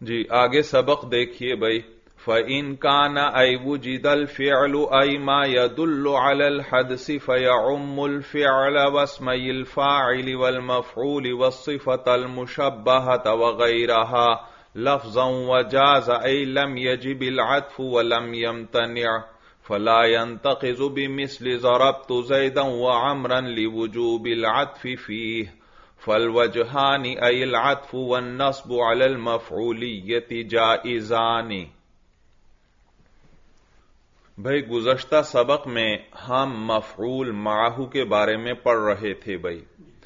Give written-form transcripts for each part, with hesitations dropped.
جی آگے سبق دیکھیے بھائی. فَإِنْ كَانَ أَيْ وُجِدَ الْفِعْلُ أَيْ مَا يَدُلُّ عَلَى الْحَدْثِ فَيَعُمُّ الْفِعْلَ وَاسْمَيِ الْفَاعِلِ وَالْمَفْعُولِ وَالصِّفَةَ الْمُشَبَّهَةَ وَغَيْرَهَا لَفْظًا وَجَازَ أَيْ لَمْ يَجِبِ الْعَطْفُ وَلَمْ يَمْتَنِعْ فَلَا يَنْتَقِضُ بِمِثْلِ ضَرَبْتُ زَيْدًا وَعَمْرًا لِوُجُوبِ الْعَطْفِ فِيهِ فالوجہان ای العطف والنصب علی المفعولیت جائزان. بھائی گزشتہ سبق میں ہم مفعول معہ کے بارے میں پڑھ رہے تھے بھائی،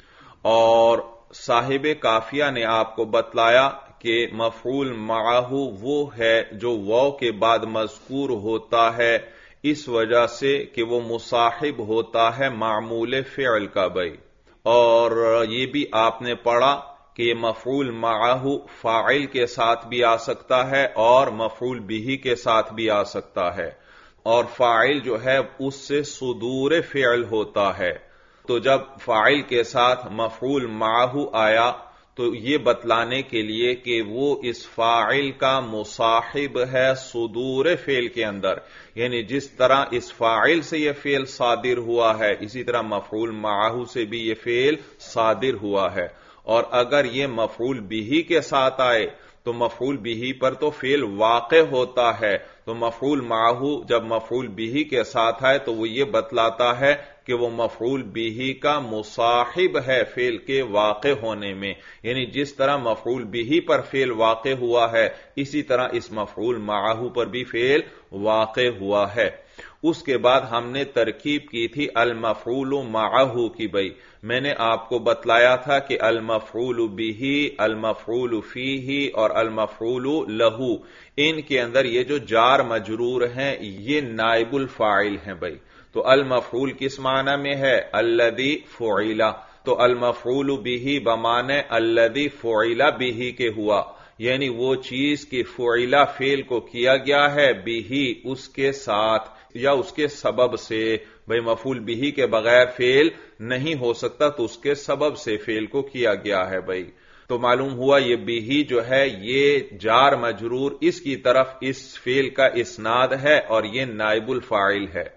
اور صاحب کافیہ نے آپ کو بتلایا کہ مفعول معہ وہ ہے جو واو کے بعد مذکور ہوتا ہے اس وجہ سے کہ وہ مصاحب ہوتا ہے معمول فعل کا بھائی. اور یہ بھی آپ نے پڑھا کہ یہ مفعول معہ فاعل کے ساتھ بھی آ سکتا ہے اور مفعول بہ کے ساتھ بھی آ سکتا ہے، اور فاعل جو ہے اس سے صدور فعل ہوتا ہے. تو جب فاعل کے ساتھ مفعول معہ آیا تو یہ بتلانے کے لیے کہ وہ اس فاعل کا مصاحب ہے صدور فعل کے اندر، یعنی جس طرح اس فاعل سے یہ فعل صادر ہوا ہے اسی طرح مفعول معہ سے بھی یہ فعل صادر ہوا ہے. اور اگر یہ مفعول بہ کے ساتھ آئے تو مفعول بہ پر تو فعل واقع ہوتا ہے، تو مفعول معہ جب مفعول بہ کے ساتھ آئے تو وہ یہ بتلاتا ہے کہ وہ مفعول بہ کا مصاحب ہے فعل کے واقع ہونے میں، یعنی جس طرح مفعول بہ پر فعل واقع ہوا ہے اسی طرح اس مفعول معہ پر بھی فعل واقع ہوا ہے. اس کے بعد ہم نے ترکیب کی تھی المفعول معہ کی بھائی. میں نے آپ کو بتلایا تھا کہ المفعول بہ، المفعول فیہ اور المفعول لہ، ان کے اندر یہ جو جار مجرور ہیں یہ نائب الفاعل ہیں بھائی. تو المفعول کس معنی میں ہے؟ الذی فعل، تو المفعول بہ بمعنی الذی فعل بہ کے ہوا، یعنی وہ چیز کہ فعل فعل کو کیا گیا ہے بہ اس کے ساتھ یا اس کے سبب سے. بھئی مفعول بہ کے بغیر فعل نہیں ہو سکتا تو اس کے سبب سے فعل کو کیا گیا ہے بھئی. تو معلوم ہوا یہ بہ جو ہے یہ جار مجرور اس کی طرف اس فعل کا اسناد ہے اور یہ نائب الفاعل ہے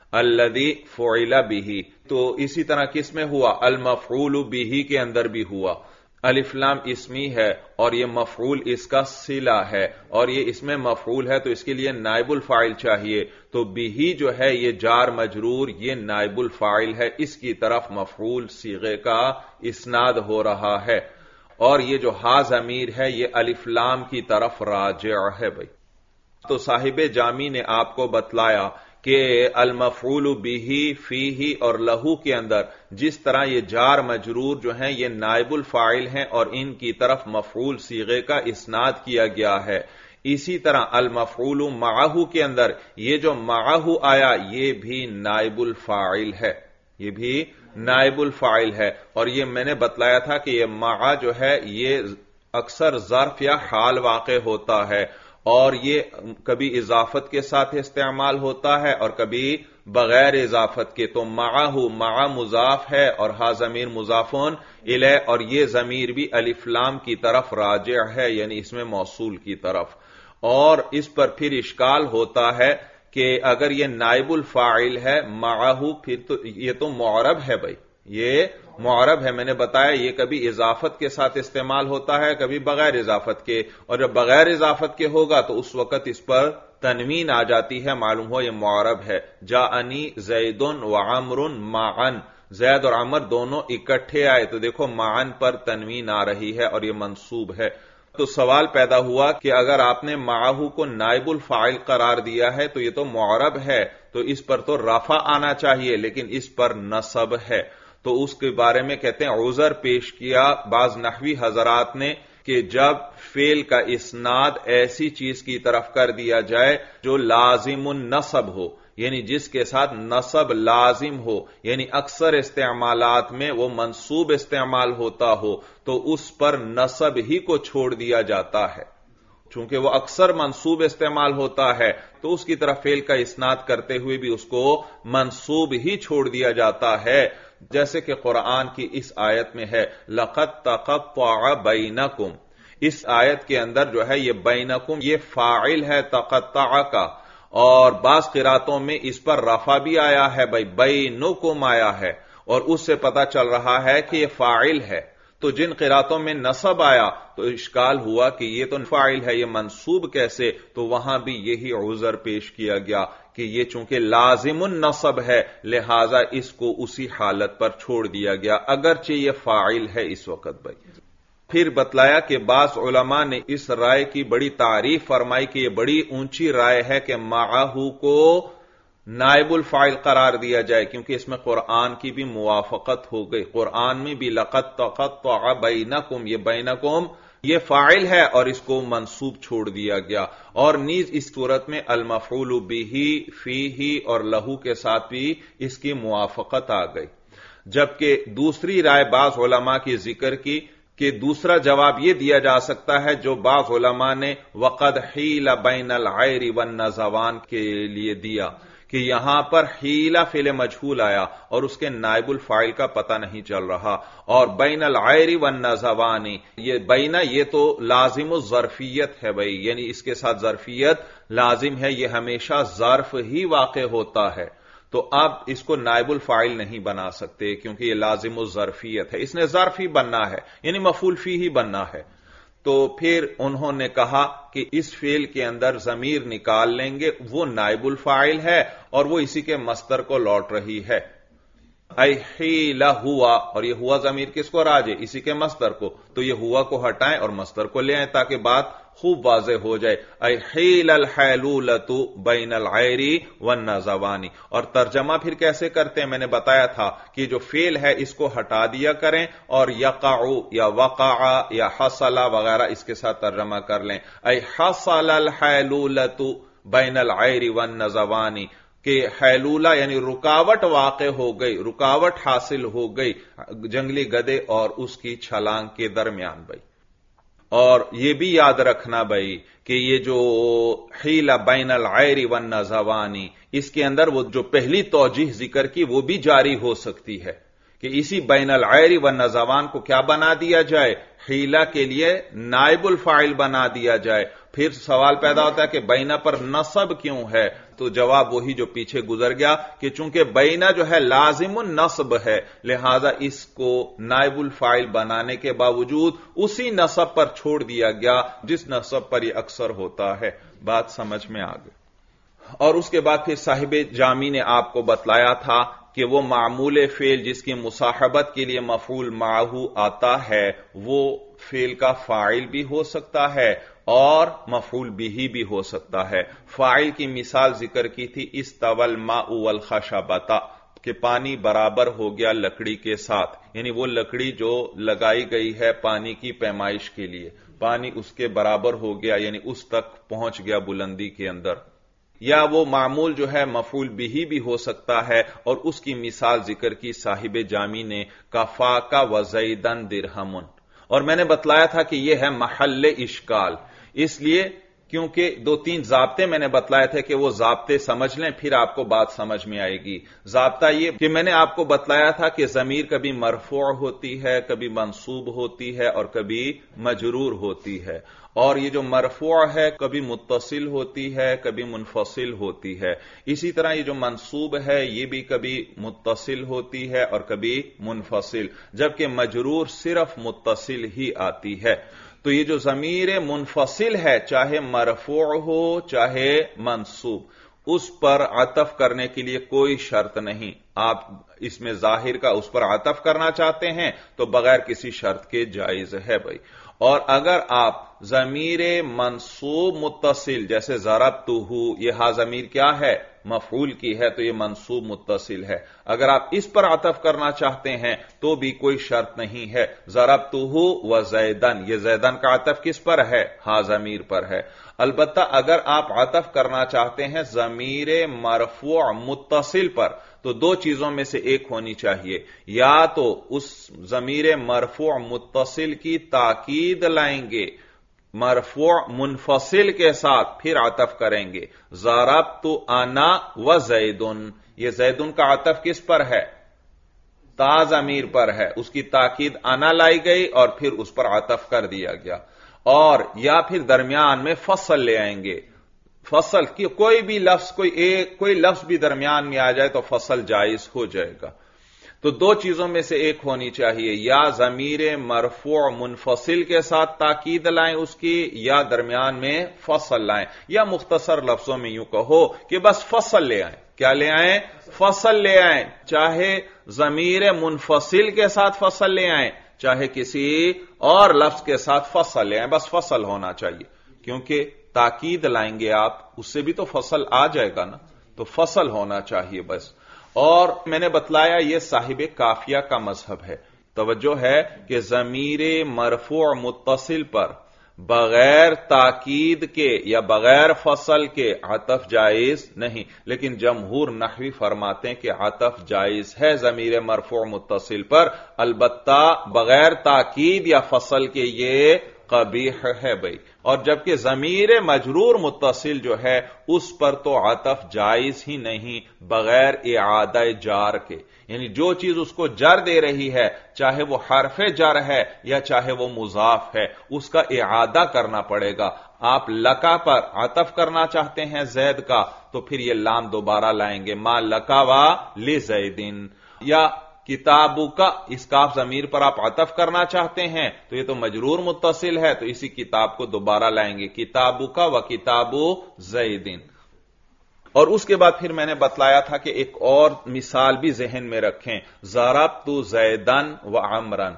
الذی فعل بہ. تو اسی طرح کس میں ہوا؟ المفعول بہ کے اندر بھی ہوا. الف لام اسمی ہے اور یہ مفعول اس کا صلہ ہے، اور یہ اس میں مفعول ہے تو اس کے لیے نائب الفاعل چاہیے. تو بہ جو ہے یہ جار مجرور یہ نائب الفاعل ہے، اس کی طرف مفعول صیغے کا اسناد ہو رہا ہے، اور یہ جو ہا ضمیر ہے یہ الف لام کی طرف راجع ہے بھائی. تو صاحب جامی نے آپ کو بتلایا کہ المفعول بہ، فیہ اور لہو کے اندر جس طرح یہ جار مجرور جو ہیں یہ نائب الفاعل ہیں اور ان کی طرف مفعول صیغے کا اسناد کیا گیا ہے، اسی طرح المفعول معہ کے اندر یہ جو معہ آیا یہ بھی نائب الفاعل ہے، یہ بھی نائب الفاعل ہے. اور یہ میں نے بتلایا تھا کہ یہ معہ جو ہے یہ اکثر ظرف یا حال واقع ہوتا ہے، اور یہ کبھی اضافت کے ساتھ استعمال ہوتا ہے اور کبھی بغیر اضافت کے. تو مع مضاف ہے اور ہا ضمیر مضافون الیہ، اور یہ ضمیر بھی الف لام کی طرف راجع ہے یعنی اس میں موصول کی طرف. اور اس پر پھر اشکال ہوتا ہے کہ اگر یہ نائب الفاعل ہے معہ پھر تو یہ تو معرب ہے بھائی، یہ معرب ہے. میں نے بتایا یہ کبھی اضافت کے ساتھ استعمال ہوتا ہے کبھی بغیر اضافت کے، اور جب بغیر اضافت کے ہوگا تو اس وقت اس پر تنوین آ جاتی ہے، معلوم ہو یہ معرب ہے. جاءنی زید وعمر معا، زید اور عمر دونوں اکٹھے آئے تو دیکھو معن پر تنوین آ رہی ہے اور یہ منصوب ہے. تو سوال پیدا ہوا کہ اگر آپ نے معہ کو نائب الفاعل قرار دیا ہے تو یہ تو معرب ہے تو اس پر تو رفع آنا چاہیے، لیکن اس پر نصب ہے. تو اس کے بارے میں کہتے ہیں عذر پیش کیا بعض نحوی حضرات نے کہ جب فعل کا اسناد ایسی چیز کی طرف کر دیا جائے جو لازم النصب ہو، یعنی جس کے ساتھ نصب لازم ہو، یعنی اکثر استعمالات میں وہ منصوب استعمال ہوتا ہو تو اس پر نصب ہی کو چھوڑ دیا جاتا ہے. چونکہ وہ اکثر منصوب استعمال ہوتا ہے تو اس کی طرف فعل کا اسناد کرتے ہوئے بھی اس کو منصوب ہی چھوڑ دیا جاتا ہے. جیسے کہ قرآن کی اس آیت میں ہے لَقَدْ تَقَطَّعَ بَيْنَكُمْ، اس آیت کے اندر جو ہے یہ بینکم یہ فاعل ہے تقطع کا، اور بعض قراتوں میں اس پر رفع بھی آیا ہے بھائی، بینکم آیا ہے، اور اس سے پتا چل رہا ہے کہ یہ فاعل ہے۔ تو جن قراتوں میں نصب آیا تو اشکال ہوا کہ یہ تو فاعل ہے، یہ منصوب کیسے؟ تو وہاں بھی یہی عذر پیش کیا گیا کہ یہ چونکہ لازم النصب ہے لہذا اس کو اسی حالت پر چھوڑ دیا گیا اگرچہ یہ فاعل ہے اس وقت بھائی۔ پھر بتلایا کہ بعض علماء نے اس رائے کی بڑی تعریف فرمائی کہ یہ بڑی اونچی رائے ہے کہ معہو کو نائب الفاعل قرار دیا جائے، کیونکہ اس میں قرآن کی بھی موافقت ہو گئی۔ قرآن میں بھی لقد تقطع بینکم، یہ بینکم یہ فاعل ہے اور اس کو منصوب چھوڑ دیا گیا، اور نیز اس صورت میں المفعول بہ فیہ اور لہو کے ساتھ بھی اس کی موافقت آ گئی۔ جبکہ دوسری رائے بعض علماء کی ذکر کی کہ دوسرا جواب یہ دیا جا سکتا ہے جو بعض علماء نے وقد حیل بین العیر والنزوان کے لیے دیا، کہ یہاں پر حیلہ فعل مجہول آیا اور اس کے نائب الفاعل کا پتہ نہیں چل رہا، اور بین العیر والنزوان یہ بین یہ تو لازم الظرفیت ہے بھائی، یعنی اس کے ساتھ ظرفیت لازم ہے، یہ ہمیشہ ظرف ہی واقع ہوتا ہے، تو اب اس کو نائب الفاعل نہیں بنا سکتے کیونکہ یہ لازم الظرفیت ہے، اس نے ظرف ہی بننا ہے، یعنی مفعول فی ہی بننا ہے۔ تو پھر انہوں نے کہا کہ اس فعل کے اندر ضمیر نکال لیں گے، وہ نائب الفاعل ہے اور وہ اسی کے مصدر کو لوٹ رہی ہے، ای حیل ہوا، اور یہ ہوا ضمیر کس کو راجع؟ اسی کے مصدر کو، تو یہ ہوا کو ہٹائیں اور مصدر کو لے آئیں تاکہ بات خوب واضح ہو جائے، ای حیل الحیلولۃ بین العیر والنزوان۔ اور ترجمہ پھر کیسے کرتے ہیں میں نے بتایا تھا کہ جو فعل ہے اس کو ہٹا دیا کریں اور یقع یا وقع یا حصل وغیرہ اس کے ساتھ ترجمہ کر لیں، ای حصل الحیلولۃ بین العیر والنزوان، کہ حیلولہ یعنی رکاوٹ واقع ہو گئی، رکاوٹ حاصل ہو گئی جنگلی گدے اور اس کی چھلانگ کے درمیان بھائی۔ اور یہ بھی یاد رکھنا بھائی کہ یہ جو حیل بین العیر والنزوان اس کے اندر وہ جو پہلی توجیہ ذکر کی وہ بھی جاری ہو سکتی ہے کہ اسی بین العیر والنزوان کو کیا بنا دیا جائے؟ حیلہ کے لیے نائب الفاعل بنا دیا جائے۔ پھر سوال پیدا ہوتا ہے کہ بینہ پر نصب کیوں ہے؟ تو جواب وہی جو پیچھے گزر گیا کہ چونکہ بینہ جو ہے لازم النصب ہے لہذا اس کو نائب الفاعل بنانے کے باوجود اسی نصب پر چھوڑ دیا گیا جس نصب پر یہ اکثر ہوتا ہے۔ بات سمجھ میں آ گئی۔ اور اس کے بعد پھر صاحب جامی نے آپ کو بتلایا تھا کہ وہ معمول فعل جس کی مصاحبت کے لیے مفعول معہ آتا ہے وہ فعل کا فاعل بھی ہو سکتا ہے اور مفعول بہ بھی ہو سکتا ہے۔ فاعل کی مثال ذکر کی تھی استوى الماء والخشبۃ، کہ پانی برابر ہو گیا لکڑی کے ساتھ، یعنی وہ لکڑی جو لگائی گئی ہے پانی کی پیمائش کے لیے، پانی اس کے برابر ہو گیا یعنی اس تک پہنچ گیا بلندی کے اندر۔ یا وہ معمول جو ہے مفعول بہ بھی ہو سکتا ہے، اور اس کی مثال ذکر کی صاحب جامی نے کفاک وزیدن درہم، اور میں نے بتلایا تھا کہ یہ ہے محل اشکال، اس لیے کیونکہ دو تین ضابطے میں نے بتلائے تھے کہ وہ ضابطے سمجھ لیں پھر آپ کو بات سمجھ میں آئے گی۔ ضابطہ یہ کہ میں نے آپ کو بتلایا تھا کہ ضمیر کبھی مرفوع ہوتی ہے، کبھی منصوب ہوتی ہے اور کبھی مجرور ہوتی ہے، اور یہ جو مرفوع ہے کبھی متصل ہوتی ہے کبھی منفصل ہوتی ہے، اسی طرح یہ جو منصوب ہے یہ بھی کبھی متصل ہوتی ہے اور کبھی منفصل، جبکہ مجرور صرف متصل ہی آتی ہے۔ تو یہ جو ضمیر منفصل ہے چاہے مرفوع ہو چاہے منصوب، اس پر عطف کرنے کے لیے کوئی شرط نہیں، آپ اس میں ظاہر کا اس پر عطف کرنا چاہتے ہیں تو بغیر کسی شرط کے جائز ہے بھائی۔ اور اگر آپ ضمیر منصوب متصل جیسے ضربتہ، یہ ہا ضمیر کیا ہے؟ مفعول کی ہے تو یہ منصوب متصل ہے، اگر آپ اس پر عطف کرنا چاہتے ہیں تو بھی کوئی شرط نہیں ہے، ضربتہ وزیدن، یہ زیدن کا عطف کس پر ہے؟ ہا ضمیر پر ہے۔ البتہ اگر آپ عطف کرنا چاہتے ہیں ضمیر مرفوع متصل پر تو دو چیزوں میں سے ایک ہونی چاہیے، یا تو اس ضمیر مرفوع متصل کی تاکید لائیں گے مرفوع منفصل کے ساتھ پھر عطف کریں گے، ضربت انا وزیدن، یہ زیدن کا عطف کس پر ہے؟ تا ضمیر پر ہے، اس کی تاکید انا لائی گئی اور پھر اس پر عطف کر دیا گیا۔ اور یا پھر درمیان میں فصل لے آئیں گے. فصل کی کوئی بھی لفظ کوئی لفظ بھی درمیان میں آ جائے تو فصل جائز ہو جائے گا. تو دو چیزوں میں سے ایک ہونی چاہیے، یا ضمیر مرفوع منفصل کے ساتھ تاکید لائیں اس کی، یا درمیان میں فصل لائیں، یا مختصر لفظوں میں یوں کہو کہ بس فصل لے آئیں. کیا لے آئیں؟ فصل لے آئیں. چاہے ضمیر منفصل کے ساتھ فصل لے آئیں، چاہے کسی اور لفظ کے ساتھ فصل لے آئیں، بس فصل ہونا چاہیے. کیونکہ تاکید لائیں گے آپ، اس سے بھی تو فصل آ جائے گا نا، تو فصل ہونا چاہیے بس. اور میں نے بتلایا یہ صاحب کافیہ کا مذہب ہے. توجہ ہے کہ ضمیر مرفوع متصل پر بغیر تاکید کے یا بغیر فصل کے عطف جائز نہیں، لیکن جمہور نحوی فرماتے ہیں کہ عطف جائز ہے ضمیر مرفوع متصل پر، البتہ بغیر تاکید یا فصل کے یہ قبیح ہے بھائی. اور جبکہ ضمیر مجرور متصل جو ہے اس پر تو عطف جائز ہی نہیں بغیر اعادہ جار کے. یعنی جو چیز اس کو جر دے رہی ہے، چاہے وہ حرف جر ہے یا چاہے وہ مضاف ہے، اس کا اعادہ کرنا پڑے گا. آپ لکا پر عطف کرنا چاہتے ہیں زید کا تو پھر یہ لام دوبارہ لائیں گے، ما لکا و لزیدن. یا کتابو کا اس کاف ضمیر پر آپ عطف کرنا چاہتے ہیں تو یہ تو مجرور متصل ہے، تو اسی کتاب کو دوبارہ لائیں گے، کتابو کا و کتابو زیدن. اور اس کے بعد پھر میں نے بتلایا تھا کہ ایک اور مثال بھی ذہن میں رکھیں، ضربت زیدن و عمرن.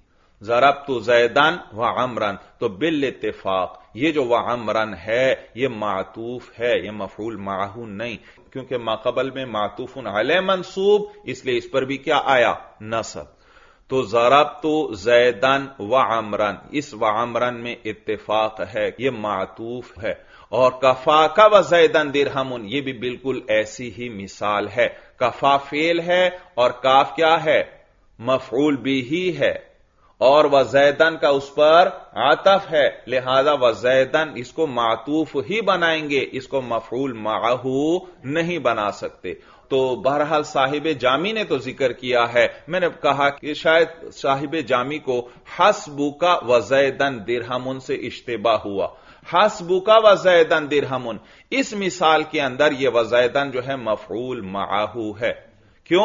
ضربت زیدن و عمرن تو بالاتفاق یہ جو و عمرن ہے یہ معطوف ہے، یہ مفعول معہ نہیں، کیونکہ ماقبل میں معطوف علیہ منصوب، اس لیے اس پر بھی کیا آیا؟ نصب. تو ضربت زیدن و عمرن، اس و عمرن میں اتفاق ہے، یہ معطوف ہے. اور کفاک و زیدن درہم یہ بھی بالکل ایسی ہی مثال ہے. کفا فعل ہے اور کاف کیا ہے؟ مفعول بھی ہے، اور وزیدن کا اس پر عطف ہے، لہذا وزیدن اس کو معطوف ہی بنائیں گے، اس کو مفعول معہ نہیں بنا سکتے. تو بہرحال صاحب جامی نے تو ذکر کیا ہے، میں نے کہا کہ شاید صاحب جامی کو حسبک وزیدن درہم سے اشتباہ ہوا. حسبک وزیدن درہم، اس مثال کے اندر یہ وزیدن جو ہے مفعول معہ ہے. کیوں؟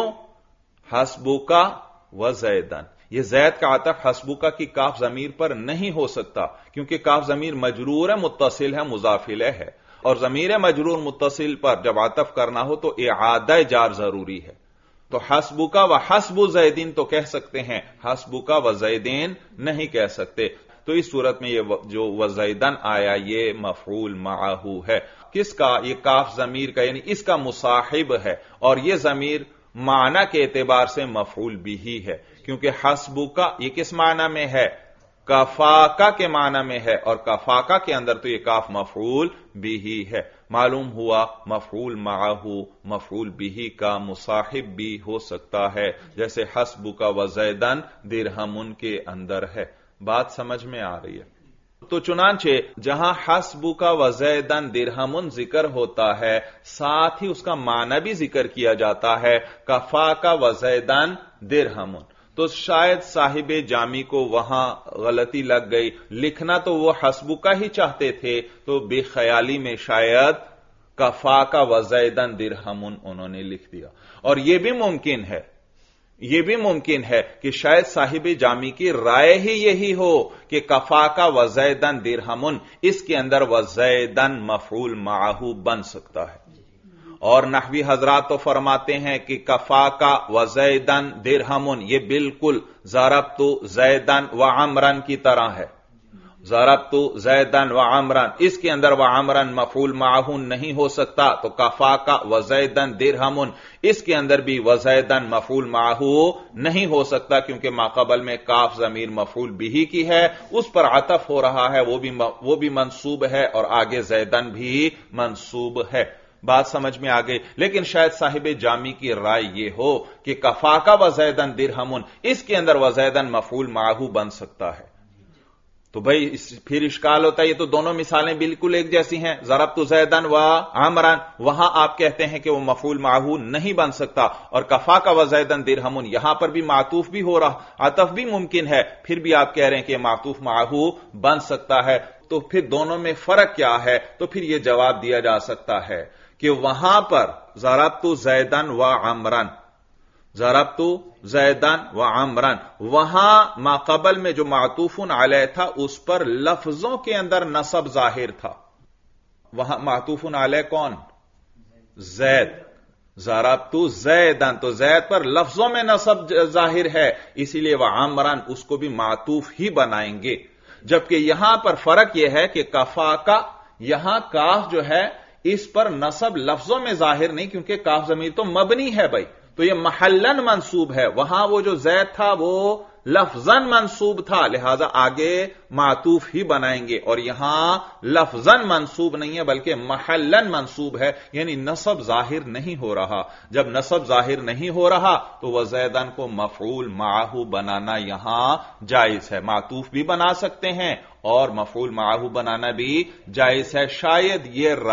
حسبک وزیدن، یہ زید کا عطف حسبک کی کاف ضمیر پر نہیں ہو سکتا، کیونکہ کاف ضمیر مجرور ہے، متصل ہے، مضاف الیہ ہے، اور ضمیر مجرور متصل پر جب عطف کرنا ہو تو اعادہ جار ضروری ہے. تو حسبک و حسب زیدین تو کہہ سکتے ہیں، حسبک و زیدین نہیں کہہ سکتے. تو اس صورت میں یہ جو وزیدن آیا یہ مفعول معہ ہے. کس کا؟ یہ کاف ضمیر کا، یعنی اس کا مصاحب ہے، اور یہ ضمیر معنی کے اعتبار سے مفعول بھی ہے، کیونکہ حسبک یہ کس معنی میں ہے؟ کفاکا کے معنی میں ہے، اور کفاکا کے اندر تو یہ کاف مفعول بھی ہے. معلوم ہوا مفعول معہ مفعول بھی کا مصاحب بھی ہو سکتا ہے، جیسے حسبک وزیدن درہم کے اندر ہے. بات سمجھ میں آ رہی ہے؟ تو چنانچہ جہاں حسبک وزیدن درہم ذکر ہوتا ہے، ساتھ ہی اس کا معنی بھی ذکر کیا جاتا ہے، کفاکا وزیدن درہم. تو شاید صاحب جامی کو وہاں غلطی لگ گئی، لکھنا تو وہ حسبک ہی چاہتے تھے، تو بے خیالی میں شاید کفاکا وزیدن درہم انہوں نے لکھ دیا. اور یہ بھی ممکن ہے کہ شاید صاحب جامی کی رائے ہی یہی ہو کہ کفاکا وزیدن درہم، اس کے اندر وزیدن مفعول معہ بن سکتا ہے. اور نحوی حضرات تو فرماتے ہیں کہ کفاکا وزیدن درہم یہ بالکل ضربت زیدن و عمرن کی طرح ہے. ضربت زیدن و عمرن، اس کے اندر و عمرن مفعول معہ نہیں ہو سکتا، تو کفاکا وزیدن درہم اس کے اندر بھی وزیدن مفعول معہ نہیں ہو سکتا، کیونکہ ماقبل میں کاف ضمیر مفعول بھی کی ہے، اس پر عطف ہو رہا ہے، وہ بھی منصوب ہے، اور آگے زیدن بھی منصوب ہے. بات سمجھ میں آ گئی. لیکن شاید صاحب جامی کی رائے یہ ہو کہ کفاکا وزیدن درہم اس کے اندر وزیدن مفعول معہ بن سکتا ہے. तो भाई फिर इश्काल होता है, ये तो दोनों मिसालें बिल्कुल एक जैसी हैं। ज़रबतु ज़ैदन व आमरन, वहां आप कहते हैं कि वो मफूल माहू नहीं बन सकता, और कफा का व ज़ैदन दिरहमुन, यहां पर भी मातूफ भी हो रहा, अतफ भी मुमकिन है, फिर भी आप कह रहे हैं कि मातूफ माहू बन सकता है। तो फिर दोनों में फर्क क्या है? तो फिर यह जवाब दिया जा सकता है कि वहां पर ज़रबतु ज़ैदन व आमरन, ज़रबतु ज़ैदन व आमरन, वहां माक़बल में जो मातूफुन अलैह था उस पर लफ्जों के अंदर नसब जाहिर था। वहां मातूफुन अलैह कौन? ज़ैद। ज़रबतु ज़ैदन, तो ज़ैद पर लफ्जों में नसब जाहिर है, इसीलिए वह आमरन उसको भी मातूफ ही बनाएंगे। जबकि यहां पर फर्क यह है कि कफा का, यहां काफ जो है इस पर नसब लफ्जों में जाहिर नहीं, क्योंकि काफ ज़मीर तो मबनी है भाई, तो यह महल्लन मंसूब है। वहां वो जो ज़ैद था वो लफ्जन मंसूब था, लिहाजा आगे मातूफ ही बनाएंगे, और यहां लफ्जन मंसूब नहीं है बल्कि महल्लन मंसूब है, यानी नसब जाहिर नहीं हो रहा। जब नसब जाहिर नहीं हो रहा तो वह ज़ैदन को मफऊल माहू बनाना यहां जायज है। मातूफ भी बना सकते हैं और मफऊल माहू बनाना भी जायज है। शायद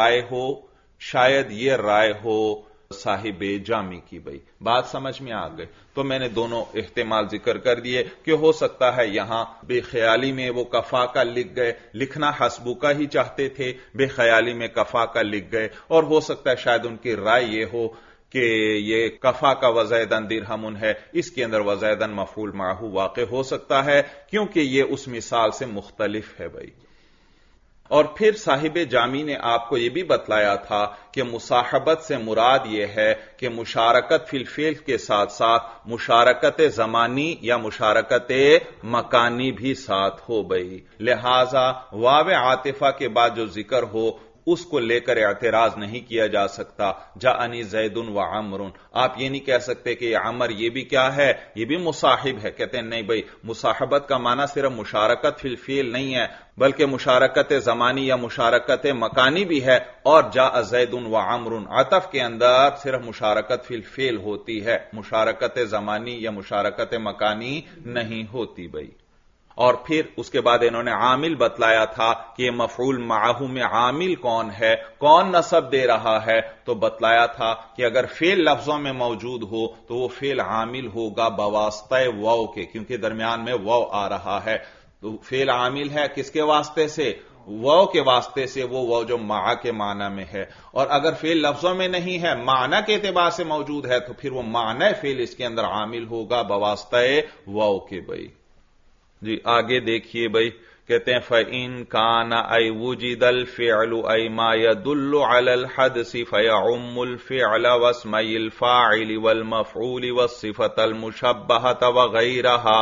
यह राय हो साहिबे जामी की। भाई बात समझ में आ गई? तो मैंने दोनों इख्तिमाल जिक्र कर दिए कि हो सकता है यहां बेख्याली में वो कफा का लिख गए, लिखना हस्बू का ही चाहते थे, बेख्याली में कफा का लिख गए, और हो सकता है शायद उनकी राय ये हो कि ये कफा का वज़ैदन दिरहमुन है, इसके अंदर वज़ैदन मफूल माहू वाक़े हो सकता है, क्योंकि ये उस मिसाल से मुख्तलिफ है। भाई और फिर साहिब जामी ने आपको यह भी बतलाया था कि मुसाहबत से मुराद यह है कि मुशारकत फिल फेल के साथ साथ मुशारकत ज़मानी या मुशारकत मकानी भी साथ हो गई। लिहाजा वाव आतिफा के बाद जो जिक्र हो उसको लेकर एतराज नहीं किया जा सकता। जाअनी ज़ैदुन व अमरुन, आप ये नहीं कह सकते कि अमर ये भी क्या है, ये भी मुसाहिब है। कहते हैं नहीं भाई, मुसाहबत का माना सिर्फ मुशारकत फिल फेल नहीं है, बल्कि मुशारकत ज़मानी या मुशारकत मकानी भी है। और जा ज़ैदुन व अमरुन, अतफ के अंदर सिर्फ मुशारकत फिल फेल होती है, मुशारकत ज़मानी या मुशारकत मकानी नहीं होती। भाई और फिर उसके बाद इन्होंने आमिल बतलाया था कि मफऊल माहू में आमिल कौन है, कौन नसब दे रहा है। तो बतलाया था कि अगर फेल लफ्जों में मौजूद हो तो वो फेल आमिल होगा बवास्ते वाव के, क्योंकि दरमियान में वाव आ रहा है। तो फेल आमिल है किसके वास्ते से? वाव के वास्ते से, वो वाव जो मा के माना में है। और अगर फेल लफ्जों में नहीं है, माना के एतबार से मौजूद है, तो फिर वो माना फेल इसके अंदर आमिल होगा बवास्ते वाव के। भाई जी आगे देखिए। भाई कहते हैं फ़इन काना आई वुजिदल फ़िअलु आई मा यदुल्लु अलल हदसी फ़यउम्मुल फ़िअल वस्मइल फ़ाइल वल मफ़ऊल वस्सिफ़तल मुशब्बहत व गैरहा।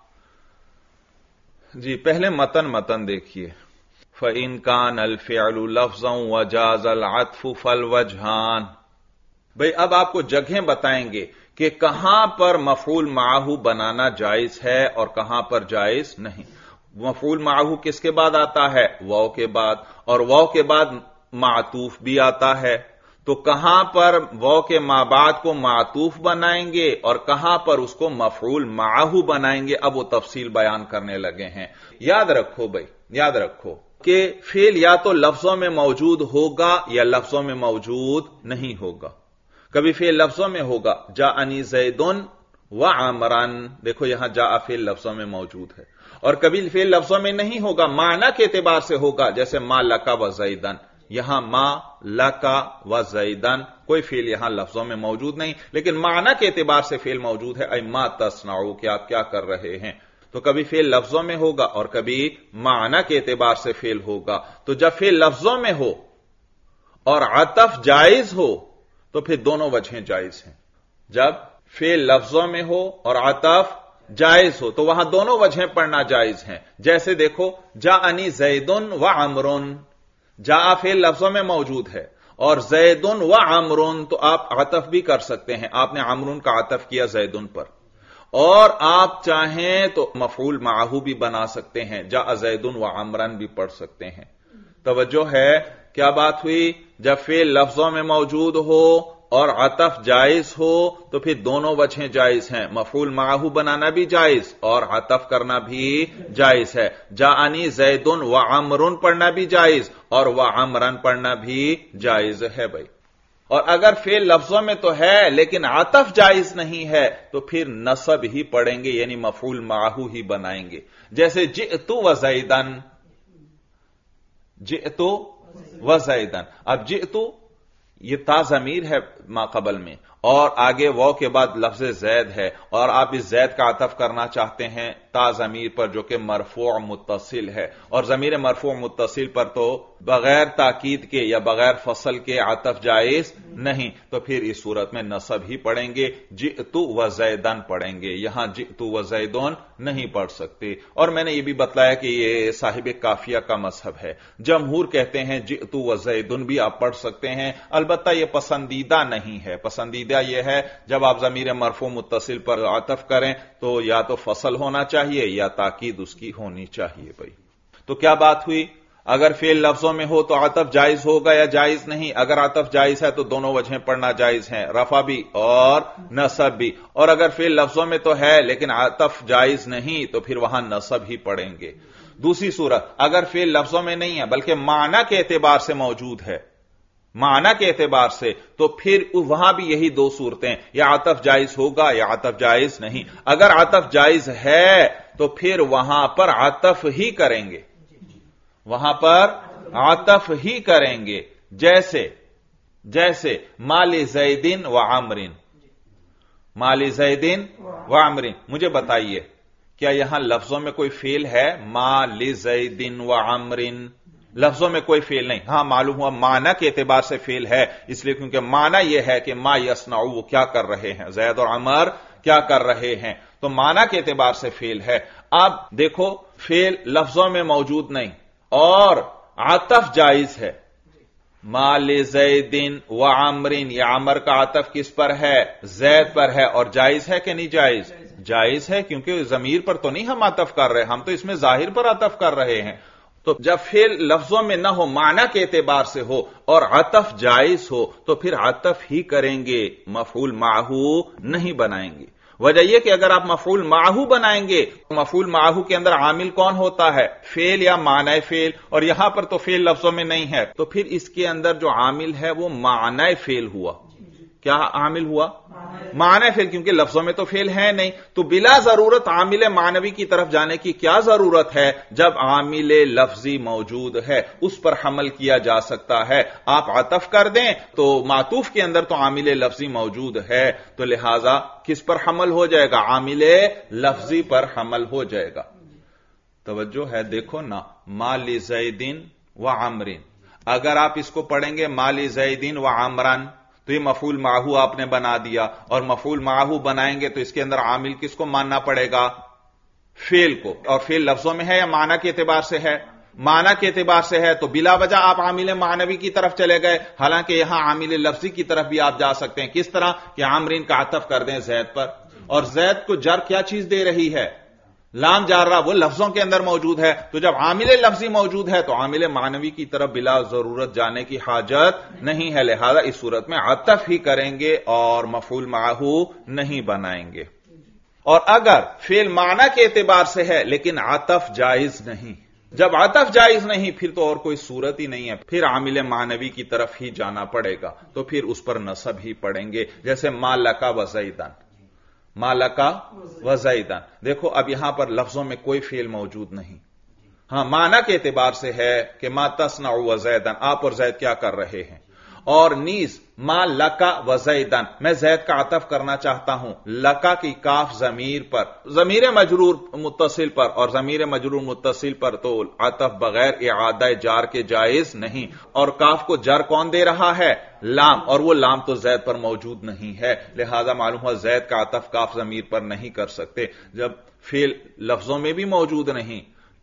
जी पहले मतन देखिए। फ़इन कानल फ़िअलु लफ़्ज़न व जाज़ल अत्फ़ु फ़ल वजहान। भाई अब आपको जगहें बताएंगे कि कहां पर मफूल माहू बनाना जायज है और कहां पर जायज नहीं। मफूल माहू किसके बाद आता है? वाव के बाद, और वाव के बाद मातूफ भी आता है। तो कहां पर वाव के माबाद को मातूफ बनाएंगे और कहां पर उसको मफूल माहू बनाएंगे, अब वो तफसील बयान करने लगे हैं। याद रखो भाई, याद रखो कि फेल या तो लफ्जों में मौजूद होगा या लफ्जों में मौजूद नहीं होगा। कभी फेल लफ्जों में होगा, जाअनी ज़ैदुन व आमरन, देखो यहां जा फेल लफ्जों में मौजूद है। और कभी फेल लफ्जों में नहीं होगा, माना के एतबार से होगा, जैसे मा लका व ज़ैदन। यहां मा लका व ज़ैदन कोई फेल यहां लफ्जों में मौजूद नहीं, लेकिन माना के एतबार से फेल मौजूद है। ऐ मा तस्नाउ, कि आप क्या कर रहे हैं। तो कभी फेल लफ्जों में होगा और कभी माना के एतबार से फेल होगा। तो जब फेल लफ्जों में हो और अतफ जायज हो तो फिर दोनों वजहें जायज हैं। जब फेल लफ्जों में हो और अतफ जायज हो तो वहां दोनों वजहें पढ़ना जायज हैं। जैसे देखो, जाअनी ज़ैदुन व अमरुन, जा फेल लफ्जों में मौजूद है और ज़ैदुन व अमरुन, तो आप अतफ भी कर सकते हैं। आपने अमरुन का अतफ किया ज़ैदुन पर, और आप चाहें तो मफऊल माहू भी बना सकते हैं, जा ज़ैदुन व अमरन भी पढ़ सकते हैं। तवज्जो है, क्या बात हुई? जब फेल लफ्जों में मौजूद हो اور عطف جائز ہو تو پھر دونوں وجہیں جائز ہیں. مفعول معہو بنانا بھی جائز اور عطف کرنا بھی جائز ہے. جاءنی زید و عمر پڑھنا بھی جائز اور و عمرن پڑھنا بھی جائز ہے بھائی. اور اگر فعل لفظوں میں تو ہے لیکن عطف جائز نہیں ہے تو پھر نصب ہی پڑھیں گے, یعنی مفعول معہو ہی بنائیں گے. جیسے جئت و زیدن, جئت و زیدن. اب جئت یہ تا ضمیر ہے ما قبل میں اور آگے وہ کے بعد لفظ زید ہے اور آپ اس زید کا عطف کرنا چاہتے ہیں تا ضمیر پر جو کہ مرفوع متصل ہے, اور ضمیر مرفوع متصل پر تو بغیر تاکید کے یا بغیر فصل کے عطف جائز نہیں, تو پھر اس صورت میں نصب ہی پڑھیں گے. جئت و زیدن پڑھیں گے, یہاں جئت و زیدون نہیں پڑھ سکتے. اور میں نے یہ بھی بتلایا کہ یہ صاحب کافیہ کا مذہب ہے. جمہور کہتے ہیں جئت و زیدن بھی آپ پڑھ سکتے ہیں, البتہ یہ پسندیدہ نہیں ہے. پسندیدہ یہ ہے جب آپ ضمیر مرفوع متصل پر عطف کریں تو یا تو فصل ہونا چاہیے یا تاکید اس کی ہونی چاہیے بھائی. تو کیا بات ہوئی؟ اگر فعل لفظوں میں ہو تو عطف جائز ہوگا یا جائز نہیں؟ اگر عطف جائز ہے تو دونوں وجہیں پڑھنا جائز ہیں, رفع بھی اور نصب بھی. اور اگر فعل لفظوں میں تو ہے لیکن عطف جائز نہیں تو پھر وہاں نصب ہی پڑھیں گے. دوسری صورت, اگر فعل لفظوں میں نہیں ہے بلکہ معنی کے اعتبار سے موجود ہے, معنی کے اعتبار سے, تو پھر وہاں بھی یہی دو صورتیں, یا عطف جائز ہوگا یا عطف جائز نہیں. اگر عطف جائز ہے تو پھر وہاں پر عطف ہی کریں گے, وہاں پر عطف ہی کریں گے. جیسے مال زیدن و عمرن, مال زیدن و عمرن. مجھے بتائیے کیا یہاں لفظوں میں کوئی فعل ہے مال زیدن و عمرن؟ لفظوں میں کوئی فعل نہیں. ہاں معلوم ہوا معنی کے اعتبار سے فعل ہے, اس لیے کیونکہ معنی یہ ہے کہ ما یصنعو وہ کیا کر رہے ہیں, زید اور عمر کیا کر رہے ہیں, تو معنی کے اعتبار سے فعل ہے. اب دیکھو فعل لفظوں میں موجود نہیں اور عطف جائز ہے. مال زیدن و عمرن, یہ عمر کا عطف کس پر ہے؟ زید پر ہے, اور جائز ہے کہ نہیں جائز؟ جائز ہے, کیونکہ ضمیر پر تو نہیں ہم عطف کر رہے, ہم تو اس میں ظاہر پر عطف کر رہے ہیں. تو جب فعل لفظوں میں نہ ہو, معنی کے اعتبار سے ہو اور عطف جائز ہو تو پھر عطف ہی کریں گے, مفعول معہو نہیں بنائیں گے. وجہ یہ کہ اگر آپ مفعول معہو بنائیں گے, مفعول معہو کے اندر عامل کون ہوتا ہے؟ فعل یا معنی فعل, اور یہاں پر تو فعل لفظوں میں نہیں ہے, تو پھر اس کے اندر جو عامل ہے وہ معنی فعل ہوا. کیا عامل ہوا؟ معنی فعل, کیونکہ لفظوں میں تو فعل ہے نہیں, تو بلا ضرورت عامل معنوی کی طرف جانے کی کیا ضرورت ہے؟ جب عامل لفظی موجود ہے اس پر حمل کیا جا سکتا ہے. آپ عطف کر دیں تو معطوف کے اندر تو عامل لفظی موجود ہے, تو لہذا کس پر حمل ہو جائے گا؟ عامل لفظی پر حمل ہو جائے گا. توجہ ہے, دیکھو نا, مال زیدن و عمرن, اگر آپ اس کو پڑھیں گے مال زیدن و عمرن تو یہ مفعول معہو آپ نے بنا دیا, اور مفعول معہو بنائیں گے تو اس کے اندر عامل کس کو ماننا پڑے گا؟ فعل کو. اور فعل لفظوں میں ہے یا معنی کے اعتبار سے ہے؟ معنی کے اعتبار سے ہے, تو بلا وجہ آپ عامل معنوی کی طرف چلے گئے, حالانکہ یہاں عامل لفظی کی طرف بھی آپ جا سکتے ہیں. کس طرح کہ عمرین کا عطف کر دیں زید پر, اور زید کو جر کیا چیز دے رہی ہے؟ لام جارہ, وہ لفظوں کے اندر موجود ہے. تو جب عامل لفظی موجود ہے تو عامل معنوی کی طرف بلا ضرورت جانے کی حاجت نہیں ہے, لہذا اس صورت میں عطف ہی کریں گے اور مفعول معہو نہیں بنائیں گے. اور اگر فعل معنی کے اعتبار سے ہے لیکن عطف جائز نہیں, جب عطف جائز نہیں پھر تو اور کوئی صورت ہی نہیں ہے, پھر عامل معنوی کی طرف ہی جانا پڑے گا, تو پھر اس پر نصب ہی پڑیں گے. جیسے ما لکا و زیدن, ما لکا و زیدن. دیکھو اب یہاں پر لفظوں میں کوئی فعل موجود نہیں, ہاں معنی کے اعتبار سے ہے کہ ما تصنع و زیدن, آپ اور زید کیا کر رہے ہیں. اور نیز ما لکا و زیدن, میں زید کا عطف کرنا چاہتا ہوں لکا کی کاف ضمیر پر, ضمیر مجرور متصل پر, اور ضمیر مجرور متصل پر تو عطف بغیر اعادہ جار کے جائز نہیں. اور کاف کو جر کون دے رہا ہے؟ لام, اور وہ لام تو زید پر موجود نہیں ہے, لہذا معلوم ہوا زید کا عطف کاف ضمیر پر نہیں کر سکتے. جب فعل لفظوں میں بھی موجود نہیں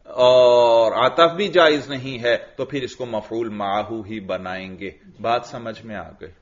اور عطف بھی جائز نہیں ہے تو پھر اس کو مفعول معہو ہی بنائیں گے. بات سمجھ میں آ گئی؟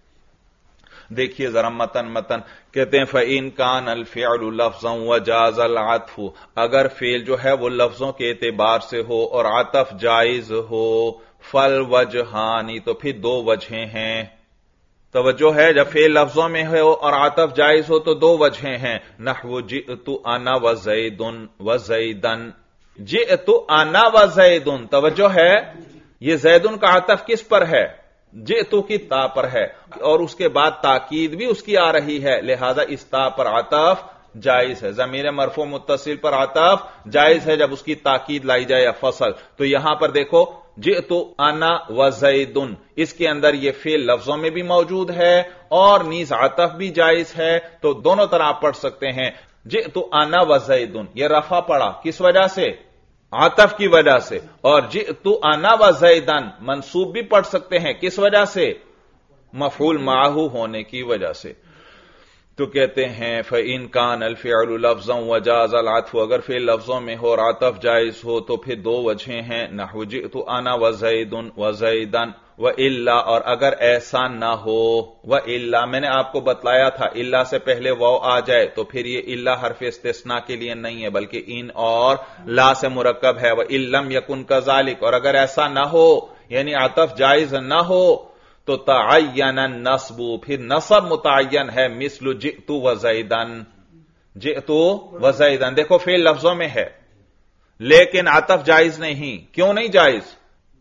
دیکھیے ذرا متن کہتے ہیں فَإِن كَانَ الْفِعْلُ لَفْظًا وَجَازَ الْعَطْفُ, اگر فعل جو ہے وہ لفظوں کے اعتبار سے ہو اور عطف جائز ہو, فَالْوَجْهَانِ, تو پھر دو وجہیں ہیں. توجہ ہے، جب فعل لفظوں میں ہو اور عطف جائز ہو تو دو وجہیں ہیں، نحو جئت انا وزید وزیدن، جئت انا وزیدن، توجہ ہے، یہ زیدن کا عطف کس پر ہے؟ جئتو کی تا پر ہے، اور اس کے بعد تاکید بھی اس کی آ رہی ہے، لہذا اس تا پر عطف جائز ہے۔ ضمیر مرفوع متصل پر عطف جائز ہے جب اس کی تاکید لائی جائے یا فصل۔ تو یہاں پر دیکھو جئتو انا وزیدن، اس کے اندر یہ فعل لفظوں میں بھی موجود ہے اور نیز عطف بھی جائز ہے، تو دونوں طرح آپ پڑھ سکتے ہیں۔ جئتو انا وزیدن، یہ رفع پڑا کس وجہ سے؟ عطف کی وجہ سے، اور جئتو انا وزیدن منصوب بھی پڑھ سکتے ہیں، کس وجہ سے؟ مفعول معہ ہونے کی وجہ سے۔ تو کہتے ہیں فَإِن كَانَ الْفِعْلُ لَفْظًا وَجَازَ الْعَطْفُ، اگر فعل لفظوں میں ہو اور عطف جائز ہو تو پھر دو وجہیں ہیں، نحو جئت انا وزید وزیدن وَإِلَّا، اور اگر ایسا نہ ہو، وَإِلَّا میں نے آپ کو بتلایا تھا الا سے پہلے واو آ جائے تو پھر یہ الا حرف استثناء کے لیے نہیں ہے بلکہ ان اور لا سے مرکب ہے، وَإِن لَّمْ يَكُنْ كَذَلِكَ، اور اگر ایسا نہ ہو یعنی عطف جائز نہ ہو تو تعین النصب، پھر نصب متعین ہے، مثل جئت وزیدن، جئت وزیدن، دیکھو فعل لفظوں میں ہے لیکن عطف جائز نہیں، کیوں نہیں جائز؟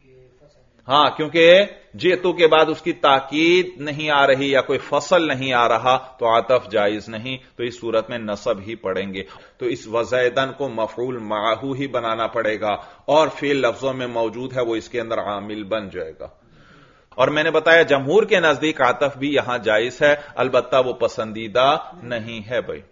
ہاں کیونکہ جئتو کے بعد اس کی تاکید نہیں آ رہی یا کوئی فصل نہیں آ رہا تو عطف جائز نہیں، تو اس صورت میں نصب ہی پڑیں گے، تو اس وزیدن کو مفعول معہ ہی بنانا پڑے گا، اور فعل لفظوں میں موجود ہے وہ اس کے اندر عامل بن جائے گا۔ اور میں نے بتایا جمہور کے نزدیک عطف بھی یہاں جائز ہے، البتہ وہ پسندیدہ نہیں ہے بھائی۔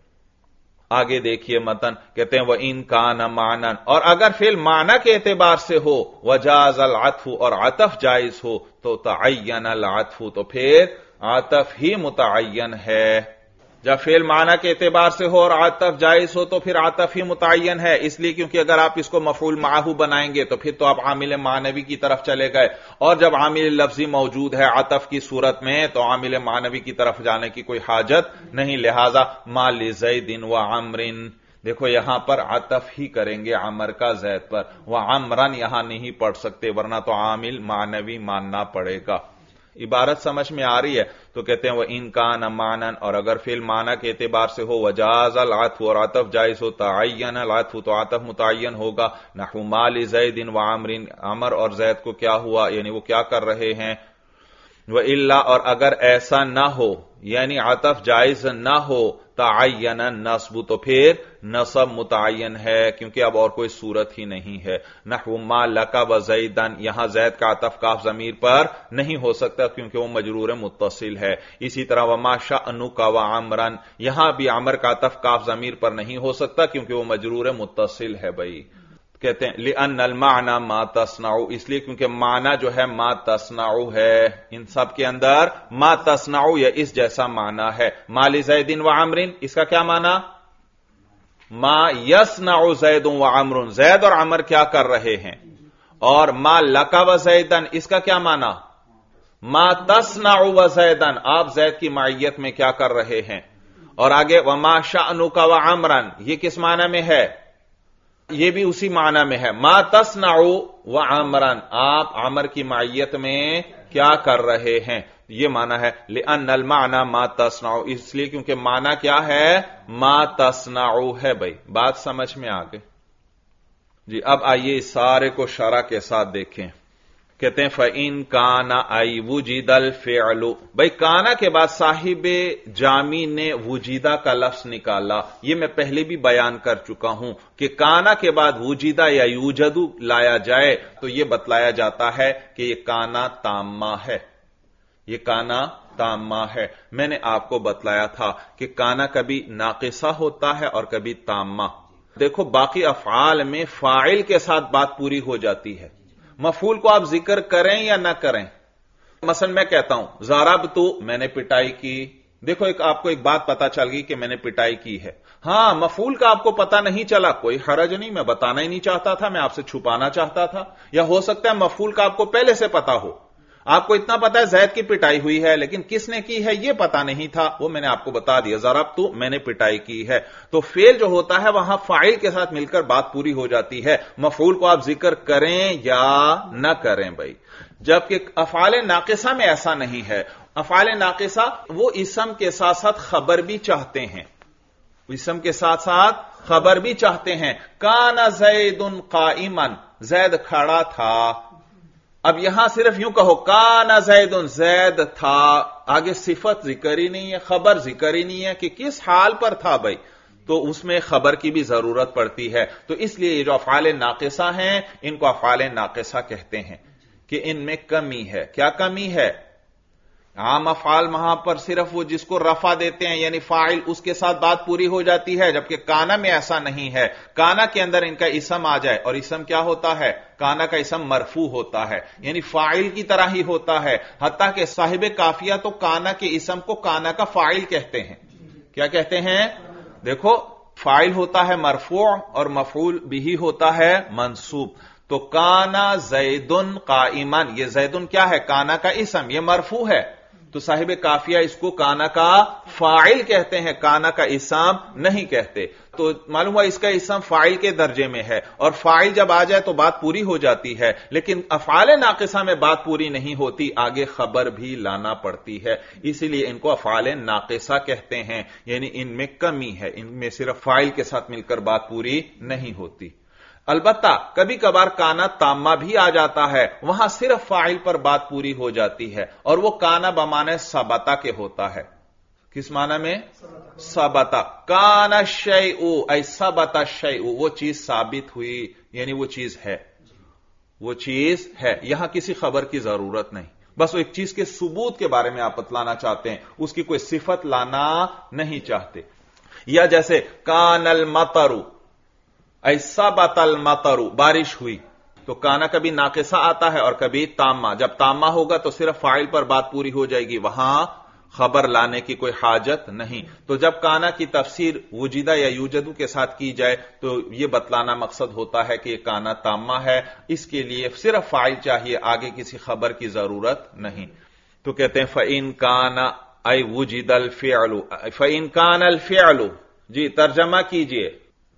آگے دیکھیے متن، کہتے ہیں وَإِن كَانَ مَعْنًا، اور اگر فعل معنی کے اعتبار سے ہو، وَجَازَ الْعَطْفُ، اور عطف جائز ہو، تو تعین العطف، تو پھر عطف ہی متعین ہے۔ جب فعل معنی کے اعتبار سے ہو اور عطف جائز ہو تو پھر عطف ہی متعین ہے، اس لیے کیونکہ اگر آپ اس کو مفعول معہ بنائیں گے تو پھر تو آپ عامل معنوی کی طرف چلے گئے، اور جب عامل لفظی موجود ہے عطف کی صورت میں تو عامل معنوی کی طرف جانے کی کوئی حاجت نہیں، لہذا ما لزید وعمر، دیکھو یہاں پر عطف ہی کریں گے عمر کا زید پر، وعمرن یہاں نہیں پڑھ سکتے ورنہ تو عامل معنوی ماننا پڑے گا۔ عبارت سمجھ میں آ رہی ہے؟ تو کہتے ہیں وَإِن كَانَ مَعْنًا، اور اگر فعل معنی کے اعتبار سے ہو، وَجَازَ الْعَطْفُ، اور عطف جائز ہو، تعین العطف، تو عطف متعین ہوگا، نحو ما لزید وعمر، عمر اور زید کو کیا ہوا یعنی وہ کیا کر رہے ہیں، وَإِلَّا، اور اگر ایسا نہ ہو یعنی عطف جائز نہ ہو، تعین النصب، تو پھر نصب متعین ہے کیونکہ اب اور کوئی صورت ہی نہیں ہے، نحو ما لک وزیدن، یہاں زید کا عطف کاف ضمیر پر نہیں ہو سکتا کیونکہ وہ مجرور متصل ہے، اسی طرح وما شأنک وعمرن، یہاں بھی عمر کا عطف کاف ضمیر پر نہیں ہو سکتا کیونکہ وہ مجرور متصل ہے بھائی۔ کہتے ہیں لِأَنَّ الْمَعْنَى مَا تَصْنَعُ، اس لیے کیونکہ معنی جو ہے ما تصنع ہے، ان سب کے اندر ما تصنع یا اس جیسا معنی ہے۔ ما لزید وعمر، اس کا کیا معنی؟ ما یصنع زید وعمر، زید اور عمر کیا کر رہے ہیں، اور ما لک وزیدن، اس کا کیا معنی؟ ما تصنع وزیدن، آپ زید کی معیت میں کیا کر رہے ہیں، اور آگے وما شأنک وعمرن، یہ کس معنی میں ہے؟ یہ بھی اسی معنی میں ہے، ما تصنع وعمرن، آپ عمر کی معیت میں کیا کر رہے ہیں، یہ معنی ہے لِأَنَّ الْمَعْنَى مَا تَصْنَعُ، اس لیے کیونکہ معنی کیا ہے، ما تصنع ہے بھائی، بات سمجھ میں آ گئی جی۔ اب آئیے اس سارے کو شرح کے ساتھ دیکھیں، کہتے ہیں فَإِن كَانَ أَيْ وُجِدَ الْفِعْلُ، بھائی کانا کے بعد صاحب جامی نے وجیدہ کا لفظ نکالا، یہ میں پہلے بھی بیان کر چکا ہوں کہ کانا کے بعد وجیدہ یا یوجدو لایا جائے تو یہ بتلایا جاتا ہے کہ یہ کانا تامہ ہے، یہ کانا تامہ ہے۔ میں نے آپ کو بتلایا تھا کہ کانا کبھی ناقصہ ہوتا ہے اور کبھی تامہ، دیکھو باقی افعال میں فاعل کے ساتھ بات پوری ہو جاتی ہے، مفعول کو آپ ذکر کریں یا نہ کریں، مثلا میں کہتا ہوں ضربت، میں نے پٹائی کی، دیکھو آپ کو ایک بات پتا چل گئی کہ میں نے پٹائی کی ہے، ہاں مفعول کا آپ کو پتا نہیں چلا، کوئی حرج نہیں، میں بتانا ہی نہیں چاہتا تھا، میں آپ سے چھپانا چاہتا تھا، یا ہو سکتا ہے مفعول کا آپ کو پہلے سے پتا ہو، آپ کو اتنا پتا ہے زید کی پٹائی ہوئی ہے لیکن کس نے کی ہے یہ پتا نہیں تھا، وہ میں نے آپ کو بتا دیا، ضربت میں نے پٹائی کی ہے، تو فعل جو ہوتا ہے وہاں فاعل کے ساتھ مل کر بات پوری ہو جاتی ہے، مفعول کو آپ ذکر کریں یا نہ کریں بھائی، جبکہ افعال ناقصہ میں ایسا نہیں ہے، افعال ناقصہ وہ اسم کے ساتھ ساتھ خبر بھی چاہتے ہیں، اسم کے ساتھ ساتھ خبر بھی چاہتے ہیں. کان زید قائما، زید کھڑا تھا. اب یہاں صرف یوں کہو کان زید، زید تھا، آگے صفت ذکر ہی نہیں ہے، خبر ذکر ہی نہیں ہے کہ کس حال پر تھا بھائی، تو اس میں خبر کی بھی ضرورت پڑتی ہے. تو اس لیے یہ جو افعال ناقصہ ہیں ان کو افعال ناقصہ کہتے ہیں کہ ان میں کمی ہے. کیا کمی ہے؟ عام افعال وہاں پر صرف وہ جس کو رفع دیتے ہیں یعنی فاعل، اس کے ساتھ بات پوری ہو جاتی ہے، جبکہ کانا میں ایسا نہیں ہے. کانا کے اندر ان کا اسم آ جائے، اور اسم کیا ہوتا ہے؟ کانا کا اسم مرفوع ہوتا ہے، یعنی فاعل کی طرح ہی ہوتا ہے. حتیٰ کہ صاحب کافیہ تو کانا کے اسم کو کانا کا فاعل کہتے ہیں. کیا کہتے ہیں؟ دیکھو، فاعل ہوتا ہے مرفوع اور مفعول بھی ہوتا ہے منصوب. تو کانا زیدن قائما، یہ زیدن کیا ہے؟ کانا کا اسم، یہ مرفوع ہے، تو صاحب کافیہ اس کو کانا کا فاعل کہتے ہیں، کانا کا اسم نہیں کہتے. تو معلوم ہوا اس کا اسم فاعل کے درجے میں ہے، اور فاعل جب آ جائے تو بات پوری ہو جاتی ہے. لیکن افعال ناقصہ میں بات پوری نہیں ہوتی، آگے خبر بھی لانا پڑتی ہے، اسی لیے ان کو افعال ناقصہ کہتے ہیں. یعنی ان میں کمی ہے، ان میں صرف فاعل کے ساتھ مل کر بات پوری نہیں ہوتی. البتہ کبھی کبھار کانا تامہ بھی آ جاتا ہے، وہاں صرف فاعل پر بات پوری ہو جاتی ہے، اور وہ کانا بمعنی ثبتا کے ہوتا ہے. کس معنی میں؟ ثبتا. کان الشیء ای ثبت الشیء، وہ چیز ثابت ہوئی، یعنی وہ چیز ہے، وہ چیز ہے. یہاں کسی خبر کی ضرورت نہیں، بس وہ ایک چیز کے ثبوت کے بارے میں آپ بتلانا چاہتے ہیں، اس کی کوئی صفت لانا نہیں چاہتے. یا جیسے کان المطر ای ثبت المطر، بارش ہوئی. تو کانا کبھی ناقصہ آتا ہے اور کبھی تامہ. جب تامہ ہوگا تو صرف فاعل پر بات پوری ہو جائے گی، وہاں خبر لانے کی کوئی حاجت نہیں. تو جب کانا کی تفسیر وجدہ یا یوجدو کے ساتھ کی جائے تو یہ بتلانا مقصد ہوتا ہے کہ یہ کانا تامہ ہے، اس کے لیے صرف فاعل چاہیے، آگے کسی خبر کی ضرورت نہیں. تو کہتے ہیں فَإِن كَانَ ای وجد الفعل، فَإِن كَانَ الفعل، جی ترجمہ کیجئے.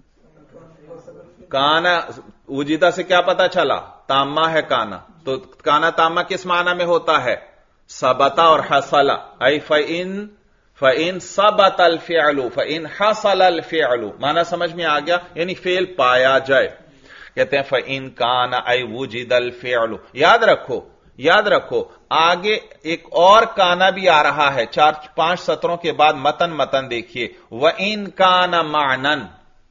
کانا وجدہ سے کیا پتا چلا؟ تامہ ہے کانا. تو کانا تامہ کس معنی میں ہوتا ہے؟ ثبتا اور حصل. ای فَإِن ثبت الفعل فَإِن حصل الفعل، معنی سمجھ میں آ گیا، یعنی فعل پایا جائے. کہتے ہیں فَإِن كَانَ ای وجد الفعل. یاد رکھو آگے ایک اور کانا بھی آ رہا ہے 4-5 سطروں کے بعد. متن دیکھیے. وَإِن كَانَ مَعْنًا،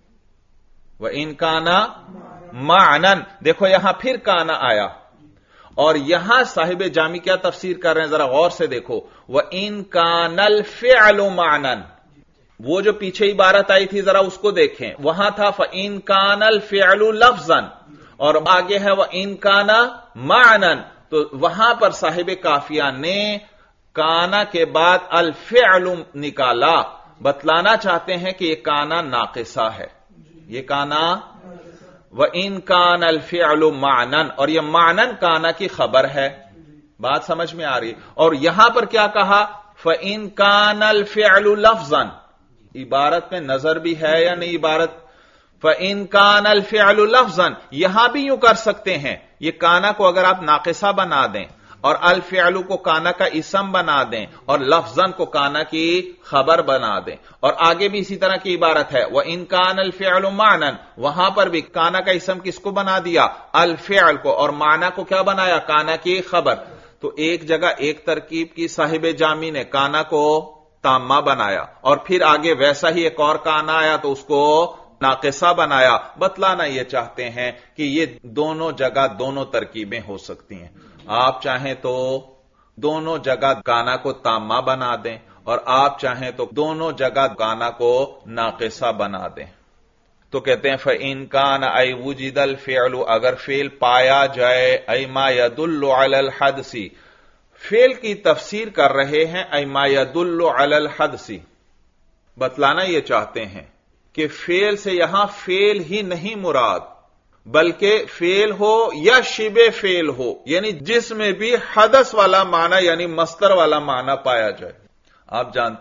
وَإِن كَانَ مَعْنًا، دیکھو یہاں پھر کانا آیا، اور یہاں صاحب جامی کیا تفسیر کر رہے ہیں ذرا غور سے دیکھو. وَإِن كَانَ الْفِعْلُ مَعْنًا، وہ جو پیچھے عبارت آئی تھی ذرا اس کو دیکھیں، وہاں تھا فَإِن كَانَ الْفِعْلُ لَفْظًا، اور آگے ہے وَإِن كَانَ مَعْنًا. تو وہاں پر صاحب کافیہ نے کانا کے بعد الفعل نکالا، بتلانا چاہتے ہیں کہ یہ کانا ناقصہ ہے، یہ کانا. وَإِن كَانَ الْفِعْلُ مَعْنًا، اور یہ معنن کانا کی خبر ہے. بات سمجھ میں آ رہی؟ اور یہاں پر کیا کہا؟ فَإِن كَانَ الْفِعْلُ لَفْظًا، عبارت میں نظر بھی ہے یا نہیں عبارت؟ فَإِن كَانَ الْفِعْلُ لَفْظًا، یہاں بھی یوں کر سکتے ہیں، یہ کانا کو اگر آپ ناقصہ بنا دیں اور الفعل کو کانا کا اسم بنا دیں اور لفظاً کو کانا کی خبر بنا دیں، اور آگے بھی اسی طرح کی عبارت ہے وَإِن كَانَ الْفِعْلُ مَعْنًا، وہاں پر بھی کانا کا اسم کس کو بنا دیا؟ الفعل کو، اور معنی کو کیا بنایا؟ کانا کی خبر. تو ایک جگہ ایک ترکیب کی صاحب جامی نے کانا کو تامہ بنایا، اور پھر آگے ویسا ہی ایک اور کانا آیا تو اس کو ناقصہ بنایا. بتلانا یہ چاہتے ہیں کہ یہ دونوں جگہ دونوں ترکیبیں ہو سکتی ہیں. آپ چاہیں تو دونوں جگہ کانا کو تامہ بنا دیں، اور آپ چاہیں تو دونوں جگہ کانا کو ناقصہ بنا دیں. تو کہتے ہیں فَإِن كَانَ ای وُجِدَ الْفِعْلُ، اگر فعل پایا جائے، ای ما يَدُلُّ عَلَى الْحَدْثِ، فعل کی تفسیر کر رہے ہیں ای ما يَدُلُّ عَلَى الْحَدْثِ. بتلانا یہ چاہتے ہیں کہ فعل سے یہاں فعل ہی نہیں مراد، بلکہ فعل ہو یا شبہ فعل ہو، یعنی جس میں بھی حدث والا معنی یعنی مصدر والا معنی پایا جائے. آپ جانتے ہیں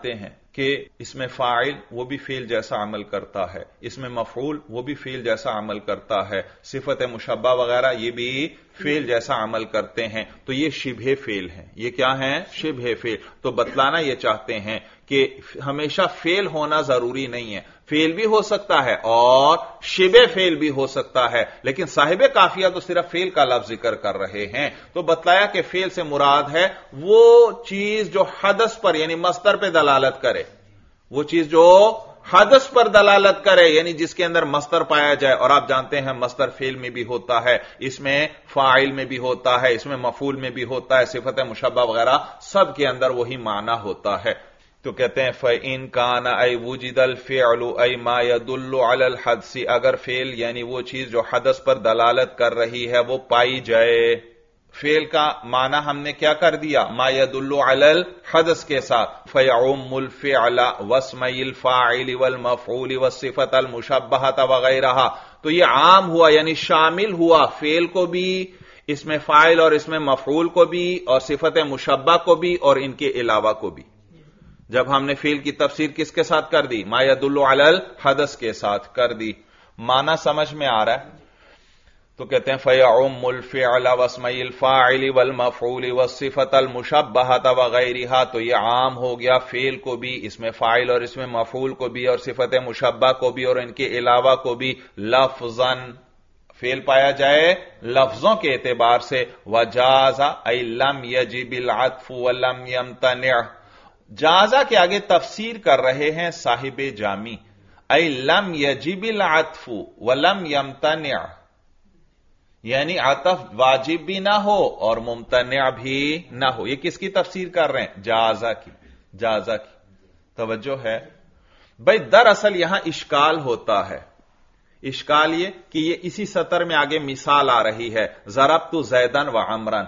کہ اس میں فاعل وہ بھی فعل جیسا عمل کرتا ہے، اس میں مفعول وہ بھی فعل جیسا عمل کرتا ہے، صفت مشبہ وغیرہ یہ بھی فعل جیسا عمل کرتے ہیں، تو یہ شبہ فعل ہیں۔ یہ کیا ہیں؟ شبہ فعل۔ تو بتلانا یہ چاہتے ہیں کہ ہمیشہ فعل ہونا ضروری نہیں ہے، فعل بھی ہو سکتا ہے اور شبہ فعل بھی ہو سکتا ہے، لیکن صاحب قافیہ تو صرف فعل کا لفظ ذکر کر رہے ہیں۔ تو بتلایا کہ فعل سے مراد ہے وہ چیز جو حدث پر یعنی مصدر پہ دلالت کرے، وہ چیز جو حدث پر دلالت کرے یعنی جس کے اندر مصدر پایا جائے، اور آپ جانتے ہیں مصدر فعل میں بھی ہوتا ہے، اس میں فاعل میں بھی ہوتا ہے، اس میں مفعول میں بھی ہوتا ہے، صفت مشبہ وغیرہ سب کے اندر وہی معنی ہوتا ہے۔ تو کہتے ہیں فَإِن كَانَ أَيْ وُجِدَ الْفِعْلُ أَيْ مَا يَدُلُّ عَلَى الْحَدْثِ، اگر فعل یعنی وہ چیز جو حدث پر دلالت کر رہی ہے وہ پائی جائے۔ فعل کا معنی ہم نے کیا کر دیا؟ ما يدل على الحدث کے ساتھ، فيعم الفعل واسم الفاعل والمفعول والصفة المشبہة وغیرها، تو یہ عام ہوا یعنی شامل ہوا فعل کو بھی، اس میں فاعل اور اس میں مفعول کو بھی، اور صفت مشبہ کو بھی، اور ان کے علاوہ کو بھی۔ جب ہم نے فعل کی تفسیر کس کے ساتھ کر دی؟ ما يدل على الحدث کے ساتھ کر دی۔ معنی سمجھ میں آ رہا ہے؟ تو کہتے ہیں فَيَعُمُّ الْفِعْلَ وَاسْمَ الْفَاعِلِ وَالْمَفْعُولِ وَالصِّفَةَ الْمُشَبَّهَةَ وَغَيْرِهَا، تو یہ عام ہو گیا فعل کو بھی، اس میں فاعل اور اس میں مفعول کو بھی، اور صفت مشبہ کو بھی، اور ان کے علاوہ کو بھی، لفظاً فعل پایا جائے لفظوں کے اعتبار سے، وَجَازَ أَيْ لَمْ يَجِبِ الْعَطْفُ وَلَمْ يَمْتَنِعْ، جازہ کے آگے تفسیر کر رہے ہیں صاحب جامی، أَيْ لَمْ يَجِبِ الْعَطْفُ وَلَمْ يَمْتَنِعْ، یعنی عطف واجب بھی نہ ہو اور ممتنع بھی نہ ہو۔ یہ کس کی تفسیر کر رہے ہیں؟ جازہ کی۔ جازہ کی توجہ ہے بھائی؟ دراصل یہاں اشکال ہوتا ہے، اشکال یہ کہ یہ اسی سطر میں آگے مثال آ رہی ہے، ضربت زیدن و عمرن۔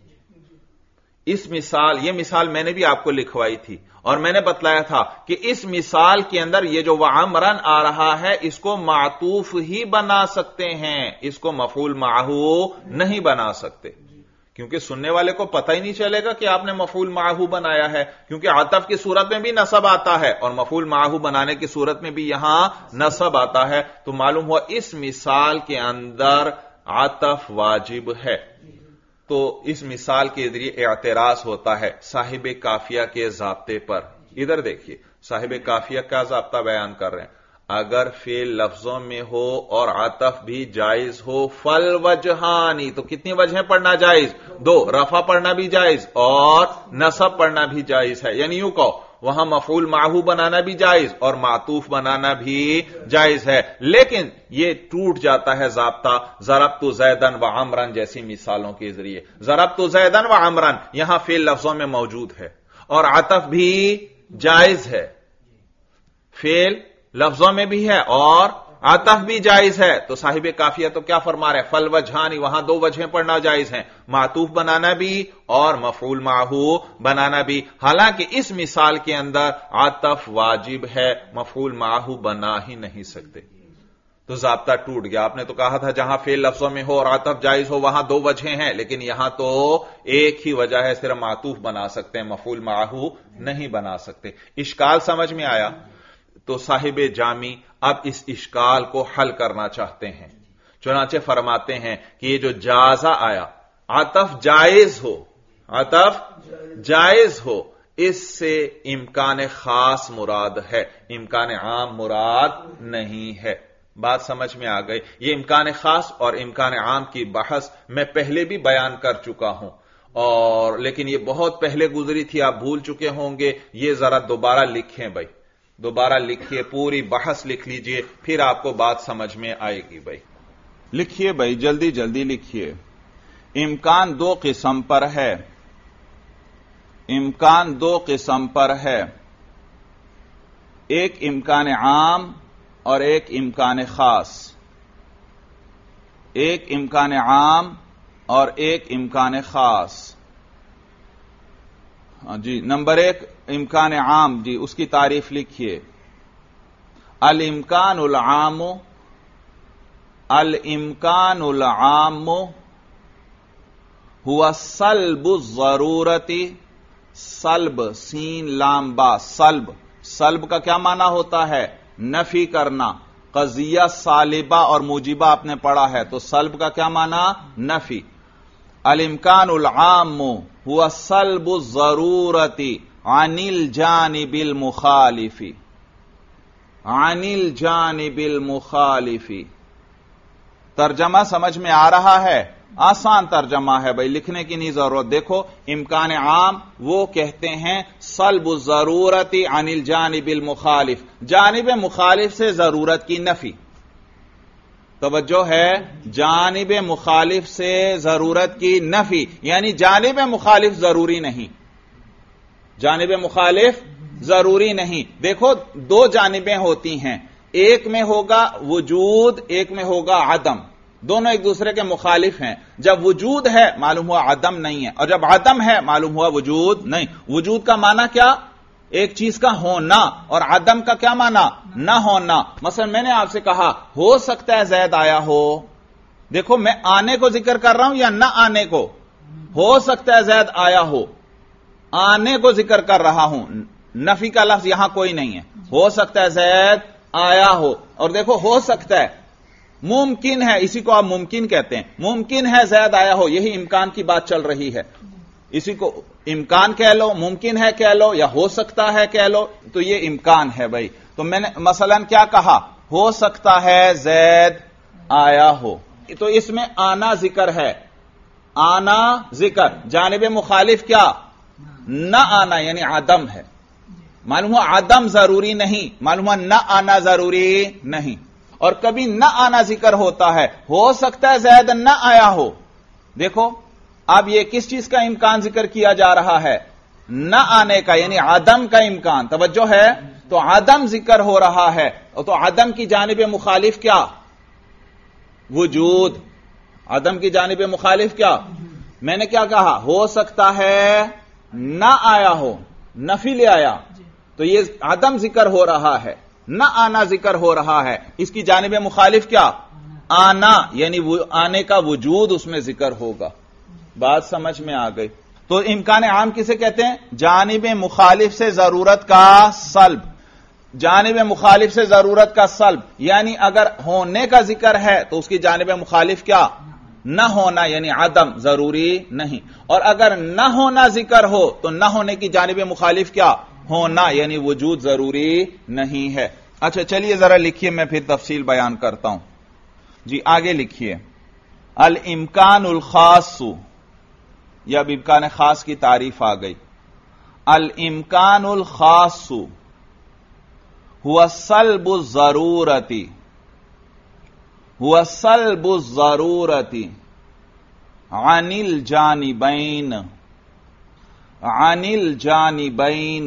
اس مثال، یہ مثال میں نے بھی آپ کو لکھوائی تھی، اور میں نے بتلایا تھا کہ اس مثال کے اندر یہ جو وعمرن آ رہا ہے اس کو معطوف ہی بنا سکتے ہیں، اس کو مفعول معہو نہیں بنا سکتے، کیونکہ سننے والے کو پتہ ہی نہیں چلے گا کہ آپ نے مفعول معہو بنایا ہے، کیونکہ عطف کی صورت میں بھی نصب آتا ہے اور مفعول معہو بنانے کی صورت میں بھی یہاں نصب آتا ہے۔ تو معلوم ہوا اس مثال کے اندر عطف واجب ہے۔ تو اس مثال کے ذریعے اعتراض ہوتا ہے صاحب قافیہ کے ضابطے پر۔ ادھر دیکھیے صاحب قافیہ کا ضابطہ بیان کر رہے ہیں، اگر فعل لفظوں میں ہو اور عطف بھی جائز ہو، فالوجہانی، تو کتنی وجہیں پڑھنا جائز؟ دو، رفع پڑھنا بھی جائز اور نصب پڑھنا بھی جائز ہے، یعنی یوں کہو وہاں مفعول معہو بنانا بھی جائز اور معطوف بنانا بھی جائز ہے، لیکن یہ ٹوٹ جاتا ہے ضابطہ ضربت زیدن و عمرن جیسی مثالوں کے ذریعے۔ ضربت زیدن و عمرن یہاں فعل لفظوں میں موجود ہے اور عطف بھی جائز ہے، فعل لفظوں میں بھی ہے اور عطف بھی جائز ہے، تو صاحب قافیہ تو کیا فرما رہے ہیں؟ فالوجہانی، وہاں دو وجہیں پڑھنا جائز ہیں، معطوف بنانا بھی اور مفعول معہو بنانا بھی، حالانکہ اس مثال کے اندر عطف واجب ہے، مفعول معہو بنا ہی نہیں سکتے۔ تو ضابطہ ٹوٹ گیا۔ آپ نے تو کہا تھا جہاں فعل لفظوں میں ہو اور عطف جائز ہو وہاں دو وجہیں ہیں، لیکن یہاں تو ایک ہی وجہ ہے، صرف معطوف بنا سکتے ہیں، مفعول معہو نہیں بنا سکتے۔ اشکال سمجھ میں آیا؟ تو صاحب جامی اب اس اشکال کو حل کرنا چاہتے ہیں، چنانچہ فرماتے ہیں کہ یہ جو جازہ آیا، عطف جائز ہو، عطف جائز ہو، اس سے امکان خاص مراد ہے، امکان عام مراد نہیں ہے۔ بات سمجھ میں آ گئی؟ یہ امکان خاص اور امکان عام کی بحث میں پہلے بھی بیان کر چکا ہوں، اور لیکن یہ بہت پہلے گزری تھی، آپ بھول چکے ہوں گے، یہ ذرا دوبارہ لکھیں بھائی، دوبارہ لکھیے، پوری بحث لکھ لیجئے، پھر آپ کو بات سمجھ میں آئے گی بھائی۔ لکھیے بھائی، جلدی جلدی لکھیے۔ امکان دو قسم پر ہے، امکان دو قسم پر ہے، ایک امکان عام اور ایک امکان خاص، ایک امکان عام اور ایک امکان خاص۔ جی نمبر ایک امکان عام، جی اس کی تعریف لکھیے۔ الامکان العام، الامکان العام هو سلب الضرورت، سلب سین لام با، سلب سلب کا کیا معنی ہوتا ہے؟ نفی کرنا. قضیہ سالبہ اور موجبہ آپ نے پڑھا ہے، تو سلب کا کیا معنی؟ نفی. الامکان العام هو سلب الضرورت عن الجانب المخالف. عن الجانب المخالف. ترجمہ سمجھ میں آ رہا ہے؟ آسان ترجمہ ہے بھائی، لکھنے کی نہیں ضرورت. دیکھو امکان عام وہ کہتے ہیں سلب الضرورت عن الجانب المخالف، جانب مخالف سے ضرورت کی نفی. توجہ ہے، جانب مخالف سے ضرورت کی نفی، یعنی جانب مخالف ضروری نہیں. جانب مخالف ضروری نہیں. دیکھو دو جانبیں ہوتی ہیں، ایک میں ہوگا وجود، ایک میں ہوگا عدم. دونوں ایک دوسرے کے مخالف ہیں. جب وجود ہے معلوم ہوا عدم نہیں ہے، اور جب عدم ہے معلوم ہوا وجود نہیں. وجود کا معنی کیا؟ ایک چیز کا ہونا، اور عدم کا کیا معنی؟ نہ ہونا. مثلا میں نے آپ سے کہا ہو سکتا ہے زید آیا ہو. دیکھو میں آنے کو ذکر کر رہا ہوں یا نہ آنے کو؟ ہو سکتا ہے زید آیا ہو، آنے کو ذکر کر رہا ہوں. نفی کا لفظ یہاں کوئی نہیں ہے. ہو سکتا ہے زید آیا ہو. اور دیکھو ہو سکتا ہے، ممکن ہے، اسی کو آپ ممکن کہتے ہیں. ممکن ہے زید آیا ہو، یہی امکان کی بات چل رہی ہے. اسی کو امکان کہہ لو، ممکن ہے کہہ لو، یا ہو سکتا ہے کہہ لو، تو یہ امکان ہے بھائی. تو میں نے مثلا کیا کہا؟ ہو سکتا ہے زید آیا ہو. تو اس میں آنا ذکر ہے، آنا ذکر. جانب مخالف کیا؟ نہ آنا، یعنی عدم ہے. معلوم ہوا عدم ضروری نہیں، معلوم ہوا نہ آنا ضروری نہیں. اور کبھی نہ آنا ذکر ہوتا ہے، ہو سکتا ہے زید نہ آیا ہو. دیکھو اب یہ کس چیز کا امکان ذکر کیا جا رہا ہے؟ نہ آنے کا، یعنی عدم کا امکان. توجہ ہے، تو عدم ذکر ہو رہا ہے. تو عدم کی جانب مخالف کیا؟ وجود. عدم کی جانب مخالف کیا؟ میں نے کیا کہا؟ ہو سکتا ہے نہ آیا ہو، نفی لے آیا، تو یہ عدم ذکر ہو رہا ہے، نہ آنا ذکر ہو رہا ہے. اس کی جانب مخالف کیا؟ آنا، یعنی آنے کا وجود اس میں ذکر ہوگا. بات سمجھ میں آ گئی؟ تو امکان عام کسے کہتے ہیں؟ جانب مخالف سے ضرورت کا سلب. جانب مخالف سے ضرورت کا سلب، یعنی اگر ہونے کا ذکر ہے تو اس کی جانب مخالف کیا؟ نہ ہونا، یعنی عدم، ضروری نہیں. اور اگر نہ ہونا ذکر ہو تو نہ ہونے کی جانب مخالف کیا؟ ہونا، یعنی وجود ضروری نہیں ہے. اچھا چلیے ذرا لکھیے، میں پھر تفصیل بیان کرتا ہوں. جی آگے لکھیے. الامکان الخاص، یا اب امکان خاص کی تعریف آ گئی. الامکان الخاص هو سلب الضرورت، هو سلب الضرورت عن الجانبین، عن الجانبین.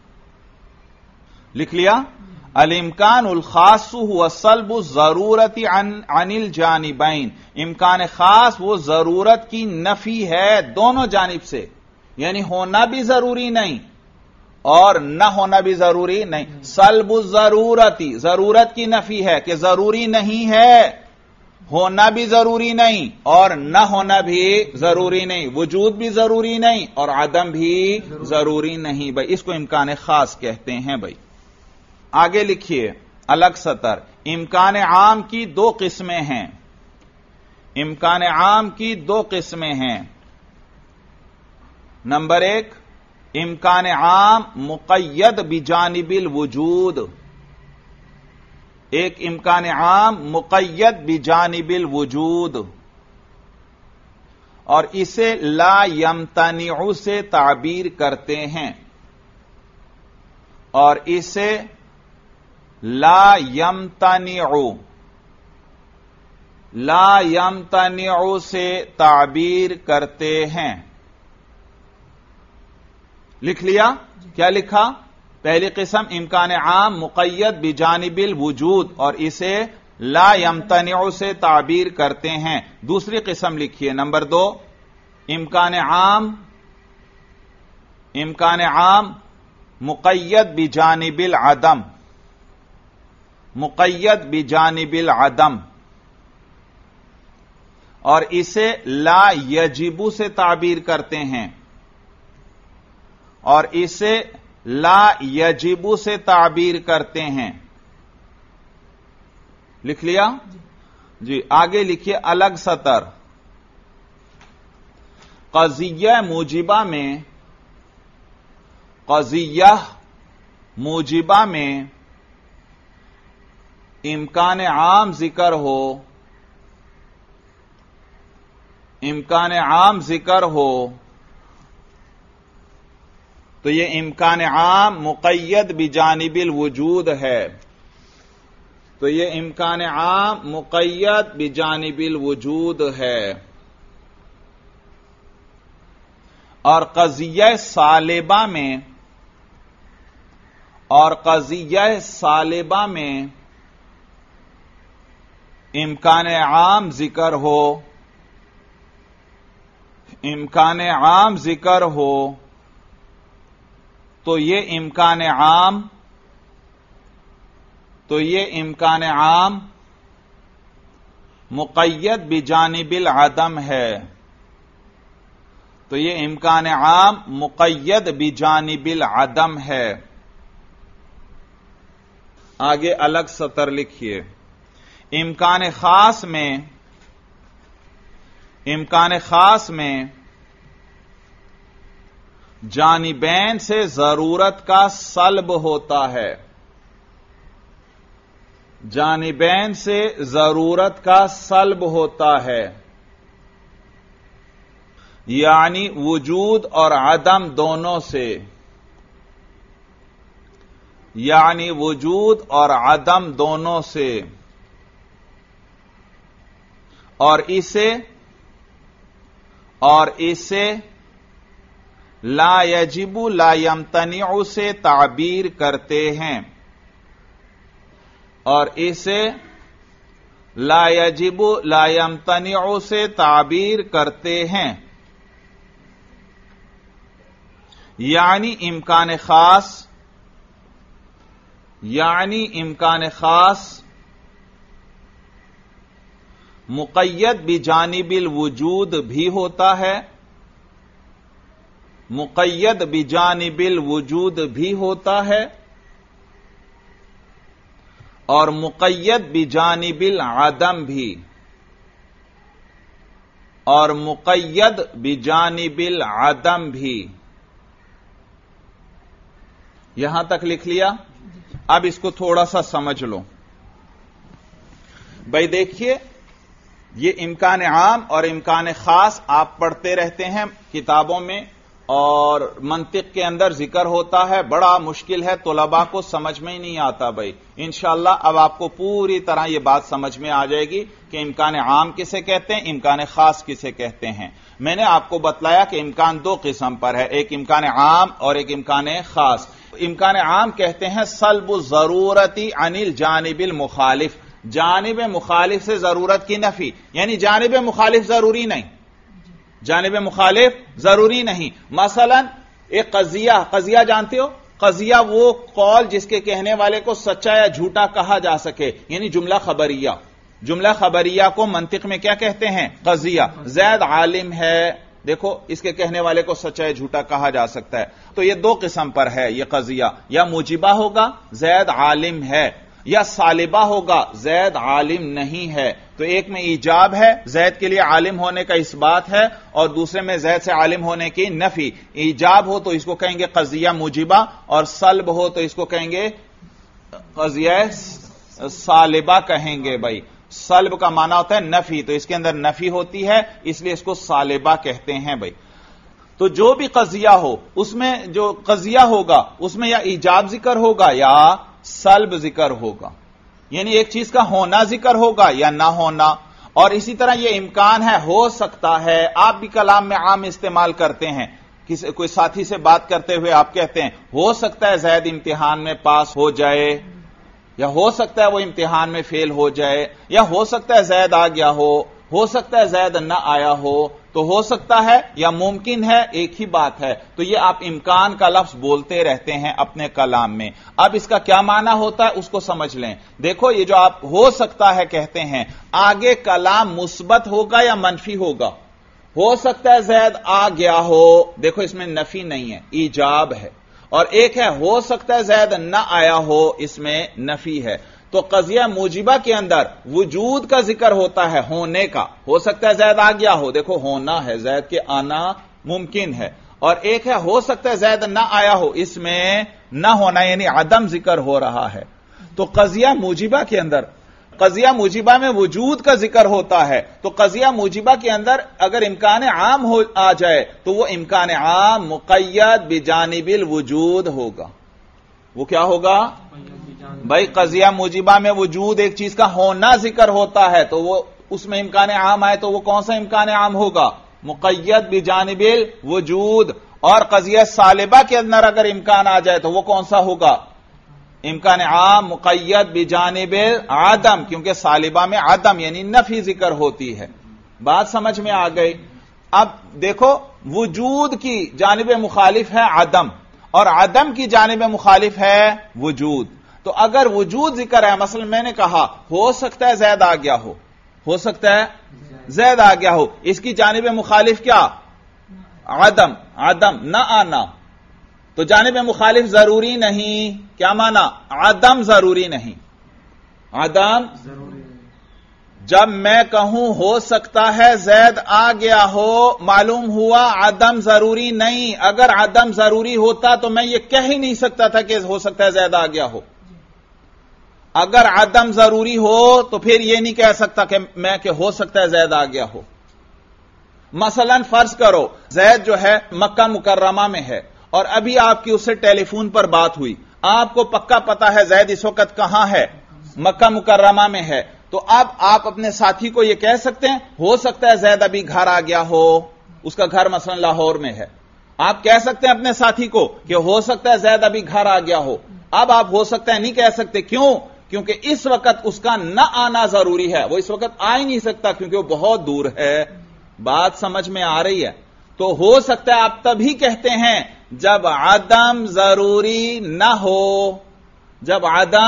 لکھ لیا؟ الامکان الخاص هو سلب الضرورت عن الجانبین. امکان خاص وہ ضرورت کی نفی ہے دونوں جانب سے، یعنی ہونا بھی ضروری نہیں اور نہ ہونا بھی ضروری نہیں. سلب الضرورتی، ضرورت کی نفی ہے کہ ضروری نہیں ہے، ہونا بھی ضروری نہیں اور نہ ہونا بھی ضروری نہیں، وجود بھی ضروری نہیں اور عدم بھی ضروری نہیں. بھائی اس کو امکان خاص کہتے ہیں. بھائی آگے لکھیے الگ سطر. امکان عام کی دو قسمیں ہیں. امکان عام کی دو قسمیں ہیں. نمبر ایک، امکان عام مقید بجانب الوجود. ایک امکان عام مقید بجانب الوجود، اور اسے لا یمتنع سے تعبیر کرتے ہیں، اور اسے لا یمتنع، لا یمتنع سے تعبیر کرتے ہیں. لکھ لیا؟ کیا لکھا؟ پہلی قسم امکان عام مقید بجانب الوجود اور اسے لا یمتنع سے تعبیر کرتے ہیں. دوسری قسم لکھیے نمبر دو، امکان عام، امکان عام مقید بجانب العدم، مقید بجانب العدم، اور اسے لا یجب سے تعبیر کرتے ہیں، اور اسے لا یجبو سے تعبیر کرتے ہیں. لکھ لیا جی. آگے لکھیے الگ سطر. قضیہ موجبہ میں امکان عام ذکر ہو تو یہ امکان عام مقید بجانب الوجود ہے. تو یہ امکان عام مقید بجانب الوجود ہے. اور قضیہ صالبہ میں امکان عام ذکر ہو تو یہ امکان عام مقید بجانب العدم ہے. تو یہ امکان عام مقید بجانب العدم ہے. آگے الگ سطر لکھیے. امکان خاص میں جانبین سے ضرورت کا سلب ہوتا ہے. جانبین سے ضرورت کا سلب ہوتا ہے، یعنی وجود اور عدم دونوں سے. اور اسے لا یجب لا یمتنع سے تعبیر کرتے ہیں. اور اسے لا یجب لا یمتنع سے تعبیر کرتے ہیں. یعنی امکان خاص مقید بجانب الوجود بھی ہوتا ہے، اور مقید بجانب العدم بھی. یہاں تک لکھ لیا. اب اس کو تھوڑا سا سمجھ لو بھائی. دیکھیے یہ امکان عام اور امکان خاص آپ پڑھتے رہتے ہیں کتابوں میں، اور منطق کے اندر ذکر ہوتا ہے. بڑا مشکل ہے، طلباء کو سمجھ میں ہی نہیں آتا بھائی. انشاءاللہ اب آپ کو پوری طرح یہ بات سمجھ میں آ جائے گی کہ امکان عام کسے کہتے ہیں، امکان خاص کسے کہتے ہیں. میں نے آپ کو بتلایا کہ امکان دو قسم پر ہے، ایک امکان عام اور ایک امکان خاص. امکان عام کہتے ہیں سلب الضرورتی عن الجانب المخالف، جانب مخالف سے ضرورت کی نفی. یعنی جانب مخالف ضروری نہیں. مثلا ایک قضیہ جانتے ہو؟ قضیہ وہ قول جس کے کہنے والے کو سچا یا جھوٹا کہا جا سکے، یعنی جملہ خبریہ کو منطق میں کیا کہتے ہیں؟ قضیہ. زید عالم ہے، دیکھو اس کے کہنے والے کو سچا یا جھوٹا کہا جا سکتا ہے. تو یہ دو قسم پر ہے یہ قضیہ. یا موجبہ ہوگا زید عالم ہے، یا صالبہ ہوگا زید عالم نہیں ہے. تو ایک میں ایجاب ہے، زید کے لیے عالم ہونے کا اس بات ہے، اور دوسرے میں زید سے عالم ہونے کی نفی. ایجاب ہو تو اس کو کہیں گے قضیہ موجبہ، اور سلب ہو تو اس کو کہیں گے قضیہ صالبہ کہیں گے بھائی. سلب کا معنی ہوتا ہے نفی، تو اس کے اندر نفی ہوتی ہے، اس لیے اس کو صالبہ کہتے ہیں بھائی. تو جو بھی قضیہ ہو، اس میں جو قضیہ ہوگا اس میں یا ایجاب ذکر ہوگا یا سلب ذکر ہوگا. یعنی ایک چیز کا ہونا ذکر ہوگا یا نہ ہونا. اور اسی طرح یہ امکان ہے، ہو سکتا ہے. آپ بھی کلام میں عام استعمال کرتے ہیں، کوئی ساتھی سے بات کرتے ہوئے آپ کہتے ہیں ہو سکتا ہے زید امتحان میں پاس ہو جائے، یا ہو سکتا ہے وہ امتحان میں فیل ہو جائے، یا ہو سکتا ہے زید آ گیا ہو سکتا ہے زید نہ آیا ہو. تو ہو سکتا ہے یا ممکن ہے ایک ہی بات ہے. تو یہ آپ امکان کا لفظ بولتے رہتے ہیں اپنے کلام میں. اب اس کا کیا معنی ہوتا ہے اس کو سمجھ لیں. دیکھو یہ جو آپ ہو سکتا ہے کہتے ہیں، آگے کلام مثبت ہوگا یا منفی ہوگا؟ ہو سکتا ہے زید آ گیا ہو، دیکھو اس میں نفی نہیں ہے، ایجاب ہے. اور ایک ہے ہو سکتا ہے زید نہ آیا ہو، اس میں نفی ہے. تو قضیہ موجبہ کے اندر وجود کا ذکر ہوتا ہے، ہونے کا. ہو سکتا ہے زید آ گیا ہو، دیکھو ہونا ہے، زید کے آنا ممکن ہے. اور ایک ہے ہو سکتا ہے زید نہ آیا ہو، اس میں نہ ہونا یعنی عدم ذکر ہو رہا ہے. تو قضیہ موجبہ کے اندر، قضیہ موجبہ میں وجود کا ذکر ہوتا ہے، تو قضیہ موجبہ کے اندر اگر امکان عام آ جائے تو وہ امکان عام مقید بجانب الوجود ہوگا. وہ کیا ہوگا بھائی؟ قضیہ موجبہ میں وجود ایک چیز کا ہونا ذکر ہوتا ہے، تو وہ اس میں امکان عام آئے تو وہ کون سا امکان عام ہوگا؟ مقید بجانب الوجود. اور قضیہ سالبہ کے اندر اگر امکان آ جائے تو وہ کون سا ہوگا؟ امکان عام مقید بجانب عدم، کیونکہ سالبہ میں عدم یعنی نفی ذکر ہوتی ہے. بات سمجھ میں آ گئی؟ اب دیکھو وجود کی جانب مخالف ہے عدم، اور عدم کی جانب مخالف ہے وجود. تو اگر وجود ذکر ہے، مثلا میں نے کہا ہو سکتا ہے زید آ گیا ہو سکتا ہے زید آ گیا ہو، اس کی جانب مخالف کیا؟ عدم، عدم نہ آنا. تو جانب مخالف ضروری نہیں، کیا مانا؟ عدم ضروری نہیں. عدم ضروری نہیں. جب میں کہوں ہو سکتا ہے زید آ گیا ہو، معلوم ہوا عدم ضروری نہیں. اگر عدم ضروری ہوتا تو میں یہ کہہ ہی نہیں سکتا تھا کہ ہو سکتا ہے زید آ گیا ہو. اگر عدم ضروری ہو تو پھر یہ نہیں کہہ سکتا کہ میں کہ ہو سکتا ہے زید آ گیا ہو. مثلا فرض کرو زید جو ہے مکہ مکرمہ میں ہے، اور ابھی آپ کی اس سے ٹیلی فون پر بات ہوئی، آپ کو پکا پتا ہے زید اس وقت کہاں ہے؟ مکہ مکرمہ میں ہے. تو اب آپ اپنے ساتھی کو یہ کہہ سکتے ہیں ہو سکتا ہے زید ابھی گھر آ گیا ہو، اس کا گھر مثلا لاہور میں ہے. آپ کہہ سکتے ہیں اپنے ساتھی کو کہ ہو سکتا ہے زید ابھی گھر آ گیا ہو. اب آپ ہو سکتا ہے نہیں کہہ سکتے، کیوں؟ کیونکہ اس وقت اس کا نہ آنا ضروری ہے، وہ اس وقت آ ہی نہیں سکتا کیونکہ وہ بہت دور ہے. بات سمجھ میں آ رہی ہے؟ تو ہو سکتا ہے آپ تبھی کہتے ہیں جب عدم ضروری نہ ہو. جب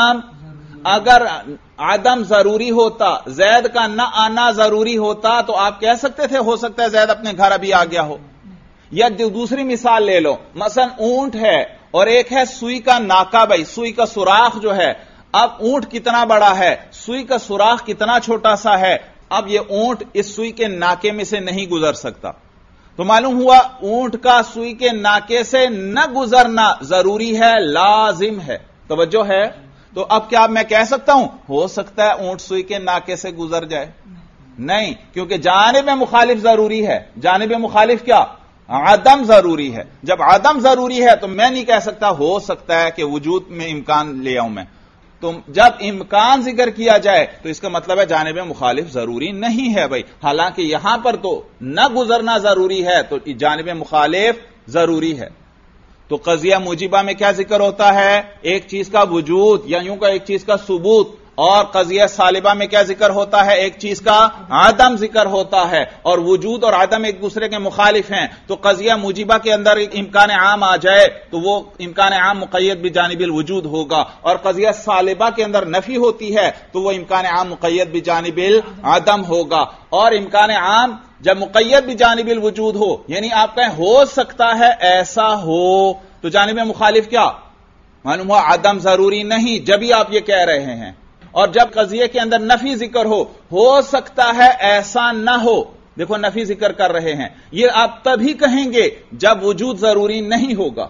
اگر عدم ضروری ہوتا، زید کا نہ آنا ضروری ہوتا، تو آپ کہہ سکتے تھے ہو سکتا ہے زید اپنے گھر ابھی آ گیا ہو. یا دوسری مثال لے لو، مثلا اونٹ ہے اور ایک ہے سوئی کا ناکا. بھائی سوئی کا سوراخ جو ہے، اب اونٹ کتنا بڑا ہے، سوئی کا سوراخ کتنا چھوٹا سا ہے. اب یہ اونٹ اس سوئی کے ناکے میں سے نہیں گزر سکتا. تو معلوم ہوا اونٹ کا سوئی کے ناکے سے نہ گزرنا ضروری ہے، لازم ہے. توجہ ہے؟ تو اب کیا میں کہہ سکتا ہوں ہو سکتا ہے اونٹ سوئی کے ناکے سے گزر جائے؟ نہیں، کیونکہ جانب مخالف ضروری ہے. جانب مخالف کیا؟ عدم ضروری ہے. جب عدم ضروری ہے تو میں نہیں کہہ سکتا ہو سکتا ہے کہ وجود میں امکان لے آؤں میں. تو جب امکان ذکر کیا جائے تو اس کا مطلب ہے جانب مخالف ضروری نہیں ہے. بھائی حالانکہ یہاں پر تو نہ گزرنا ضروری ہے، تو جانب مخالف ضروری ہے. تو قضیہ موجبہ میں کیا ذکر ہوتا ہے؟ ایک چیز کا وجود یا یوں کہ ایک چیز کا ثبوت. اور قضیہ سالبہ میں کیا ذکر ہوتا ہے؟ ایک چیز کا عدم ذکر ہوتا ہے. اور وجود اور عدم ایک دوسرے کے مخالف ہیں. تو قضیہ موجبہ کے اندر امکان عام آ جائے تو وہ امکان عام مقید بجانب الوجود ہوگا. اور قضیہ سالبہ کے اندر نفی ہوتی ہے تو وہ امکان عام مقید بجانب العدم ہوگا. اور امکان عام جب مقید بجانب الوجود ہو، یعنی آپ کہیں ہو سکتا ہے ایسا ہو، تو جانب مخالف کیا؟ معلوم ہوا عدم ضروری نہیں، جبھی آپ یہ کہہ رہے ہیں. اور جب قضیے کے اندر نفی ذکر ہو سکتا ہے ایسا نہ ہو، دیکھو نفی ذکر کر رہے ہیں، یہ آپ تبھی کہیں گے جب وجود ضروری نہیں ہوگا.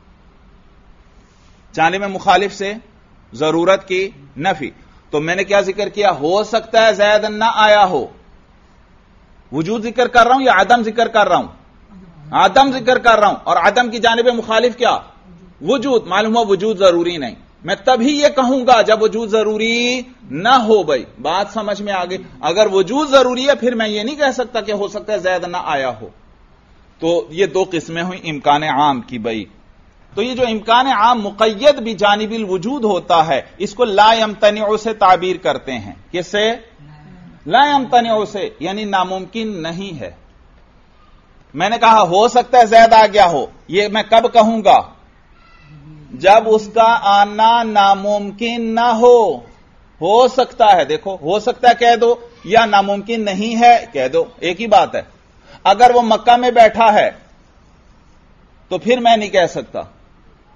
جانب مخالف سے ضرورت کی نفی. تو میں نے کیا ذکر کیا؟ ہو سکتا ہے زید نہ آیا ہو. وجود ذکر کر رہا ہوں یا عدم ذکر کر رہا ہوں؟ عدم ذکر کر رہا ہوں. اور عدم کی جانب مخالف کیا؟ وجود. معلوم ہوا وجود ضروری نہیں. میں تبھی یہ کہوں گا جب وجود ضروری نہ ہو. بھائی بات سمجھ میں آ گئی؟ اگر وجود ضروری ہے پھر میں یہ نہیں کہہ سکتا کہ ہو سکتا ہے زید نہ آیا ہو. تو یہ دو قسمیں ہوئی امکان عام کی. بھائی تو یہ جو امکان عام مقید بجانب الوجود ہوتا ہے، اس کو لا یمتنع سے تعبیر کرتے ہیں. کس سے؟ لا یمتنع سے، یعنی ناممکن نہیں ہے. میں نے کہا ہو سکتا ہے زید آ گیا ہو، یہ میں کب کہوں گا؟ جب اس کا آنا ناممکن نہ ہو سکتا ہے. دیکھو ہو سکتا ہے کہہ دو یا ناممکن نہیں ہے کہہ دو، ایک ہی بات ہے. اگر وہ مکہ میں بیٹھا ہے تو پھر میں نہیں کہہ سکتا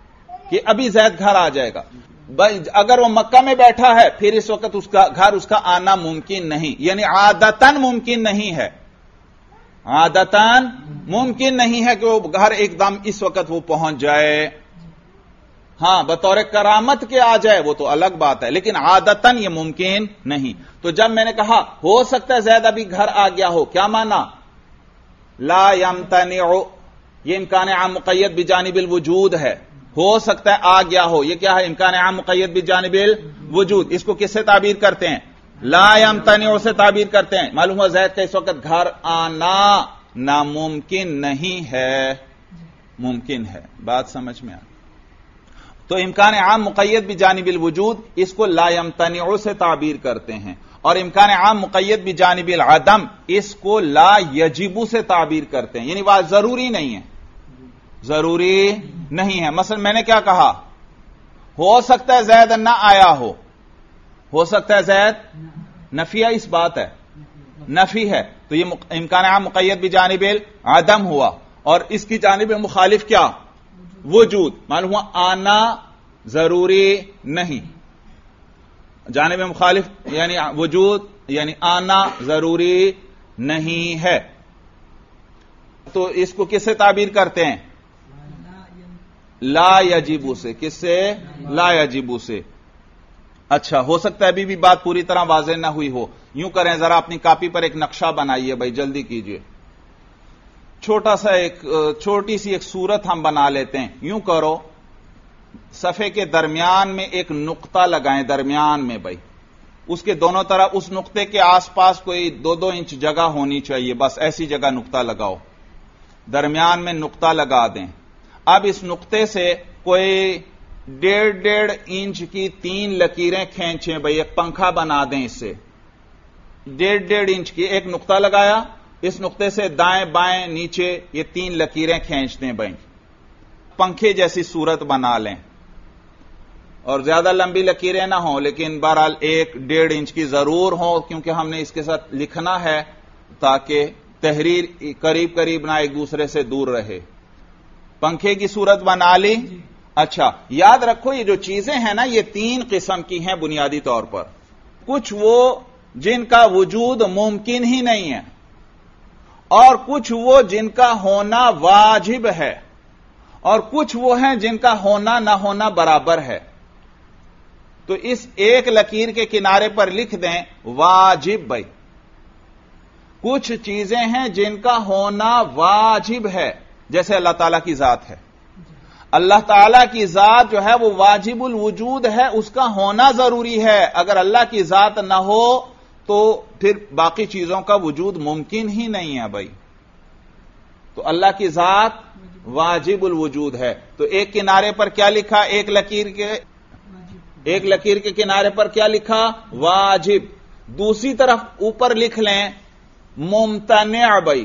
کہ ابھی زید گھر آ جائے گا. اگر وہ مکہ میں بیٹھا ہے پھر اس وقت اس کا گھر اس کا آنا ممکن نہیں، یعنی عادتاً ممکن نہیں ہے، عادتاً ممکن نہیں ہے کہ وہ گھر ایک دم اس وقت وہ پہنچ جائے. ہاں بطور کرامت کے آ جائے وہ تو الگ بات ہے، لیکن عادتاً یہ ممکن نہیں. تو جب میں نے کہا ہو سکتا ہے زید ابھی گھر آ گیا ہو، کیا مانا؟ لا یمتنع، یہ امکان عام مقید بجانب الوجود ہے. ہو سکتا ہے آ گیا ہو، یہ کیا ہے؟ امکان عام مقید بجانب الوجود. اس کو کس سے تعبیر کرتے ہیں؟ لا یمتنع سے تعبیر کرتے ہیں. معلوم ہوا زید کا اس وقت گھر آنا ناممکن نہیں ہے، ممکن ہے. بات سمجھ میں آ؟ تو امکان عام مقید بجانب الوجود اس کو لا یمتنع سے تعبیر کرتے ہیں، اور امکان عام مقید بجانب العدم اس کو لا یجب سے تعبیر کرتے ہیں. یعنی بات ضروری نہیں ہے، ضروری نہیں ہے. مثلا میں نے کیا کہا؟ ہو سکتا ہے زید نہ آیا ہو سکتا ہے زید، نفیہ اس بات ہے، نفی ہے. تو یہ امکان عام مقید بجانب العدم ہوا، اور اس کی جانب مخالف کیا؟ وجود. معلوم ہوا آنا ضروری نہیں، جانب مخالف یعنی وجود، یعنی آنا ضروری نہیں ہے. تو اس کو کس سے تعبیر کرتے ہیں؟ لا یجب سے. کس سے؟ لا یجب سے. اچھا، ہو سکتا ہے ابھی بھی بات پوری طرح واضح نہ ہوئی ہو. یوں کریں، ذرا اپنی کاپی پر ایک نقشہ بنائیے بھائی، جلدی کیجئے. چھوٹی سی ایک صورت ہم بنا لیتے ہیں. یوں کرو، صفحے کے درمیان میں ایک نقطہ لگائیں، درمیان میں بھائی، اس کے دونوں طرف اس نقطے کے آس پاس کوئی 2-2 انچ جگہ ہونی چاہیے، بس ایسی جگہ نقطہ لگاؤ، درمیان میں نقطہ لگا دیں. اب اس نقطے سے کوئی 1.5 انچ کی 3 لکیریں کھینچیں بھائی، ایک پنکھا بنا دیں. اس سے 1.5 انچ کی ایک نقطہ لگایا، اس نقطے سے دائیں بائیں نیچے یہ 3 لکیریں کھینچ دیں بھائی، پنکھے جیسی صورت بنا لیں. اور زیادہ لمبی لکیریں نہ ہوں، لیکن بہرحال 1.5 انچ کی ضرور ہوں، کیونکہ ہم نے اس کے ساتھ لکھنا ہے تاکہ تحریر قریب قریب نہ ایک دوسرے سے دور رہے. پنکھے کی صورت بنا لی. اچھا، یاد رکھو یہ جو چیزیں ہیں نا، یہ 3 قسم کی ہیں بنیادی طور پر. کچھ وہ جن کا وجود ممکن ہی نہیں ہے، اور کچھ وہ جن کا ہونا واجب ہے، اور کچھ وہ ہیں جن کا ہونا نہ ہونا برابر ہے. تو اس ایک لکیر کے کنارے پر لکھ دیں واجب بھائی. کچھ چیزیں ہیں جن کا ہونا واجب ہے، جیسے اللہ تعالیٰ کی ذات ہے. اللہ تعالیٰ کی ذات جو ہے وہ واجب الوجود ہے، اس کا ہونا ضروری ہے. اگر اللہ کی ذات نہ ہو تو پھر باقی چیزوں کا وجود ممکن ہی نہیں ہے بھائی. تو اللہ کی ذات واجب الوجود ہے. تو ایک کنارے پر کیا لکھا؟ ایک لکیر کے کنارے پر کیا لکھا؟ واجب. دوسری طرف اوپر لکھ لیں ممتنع بھائی،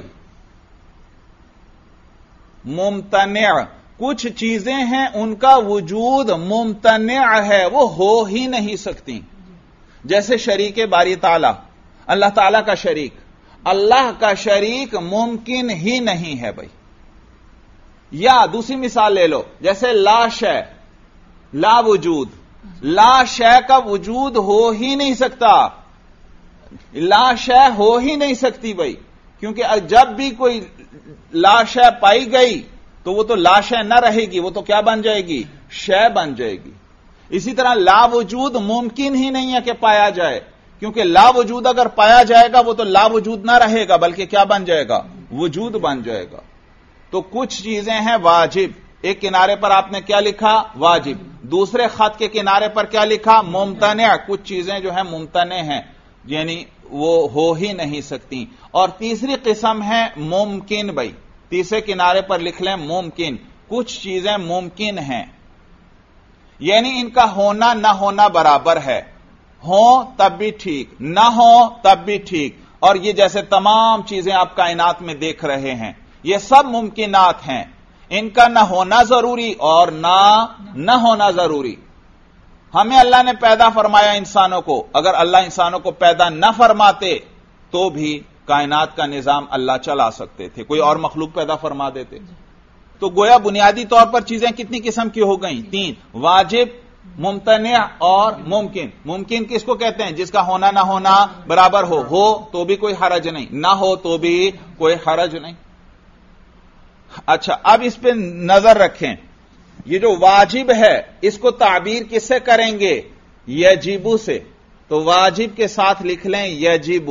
ممتنع. کچھ چیزیں ہیں ان کا وجود ممتنع ہے، وہ ہو ہی نہیں سکتی. جیسے شریک باری تعالی، اللہ تعالی کا شریک، اللہ کا شریک ممکن ہی نہیں ہے بھائی. یا دوسری مثال لے لو، جیسے لا شے، لا وجود. لا شے کا وجود ہو ہی نہیں سکتا، لا شے ہو ہی نہیں سکتی بھائی، کیونکہ جب بھی کوئی لا شے پائی گئی تو وہ تو لا شے نہ رہے گی، وہ تو کیا بن جائے گی؟ شے بن جائے گی. اسی طرح لا وجود ممکن ہی نہیں ہے کہ پایا جائے، کیونکہ لا وجود اگر پایا جائے گا وہ تو لا وجود نہ رہے گا، بلکہ کیا بن جائے گا؟ وجود بن جائے گا. تو کچھ چیزیں ہیں واجب. ایک کنارے پر آپ نے کیا لکھا؟ واجب. دوسرے خط کے کنارے پر کیا لکھا؟ ممتنع. کچھ چیزیں جو ہیں ممتنع ہیں، یعنی وہ ہو ہی نہیں سکتی. اور تیسری قسم ہے ممکن بھائی. تیسرے کنارے پر لکھ لیں ممکن. کچھ چیزیں ممکن ہیں، یعنی ان کا ہونا نہ ہونا برابر ہے. ہوں تب بھی ٹھیک، نہ ہو تب بھی ٹھیک. اور یہ جیسے تمام چیزیں آپ کائنات میں دیکھ رہے ہیں، یہ سب ممکنات ہیں. ان کا نہ ہونا ضروری اور نہ ہونا ضروری. ہمیں اللہ نے پیدا فرمایا انسانوں کو، اگر اللہ انسانوں کو پیدا نہ فرماتے تو بھی کائنات کا نظام اللہ چلا سکتے تھے، کوئی اور مخلوق پیدا فرما دیتے. تو گویا بنیادی طور پر چیزیں کتنی قسم کی ہو گئیں؟ 3، واجب، ممتنع اور ممکن۔ ممکن کس کو کہتے ہیں؟ جس کا ہونا نہ ہونا برابر ہو تو بھی کوئی حرج نہیں، نہ ہو تو بھی کوئی حرج نہیں۔ اچھا، اب اس پہ نظر رکھیں، یہ جو واجب ہے اس کو تعبیر کس سے کریں گے؟ یجب سے۔ تو واجب کے ساتھ لکھ لیں یجب،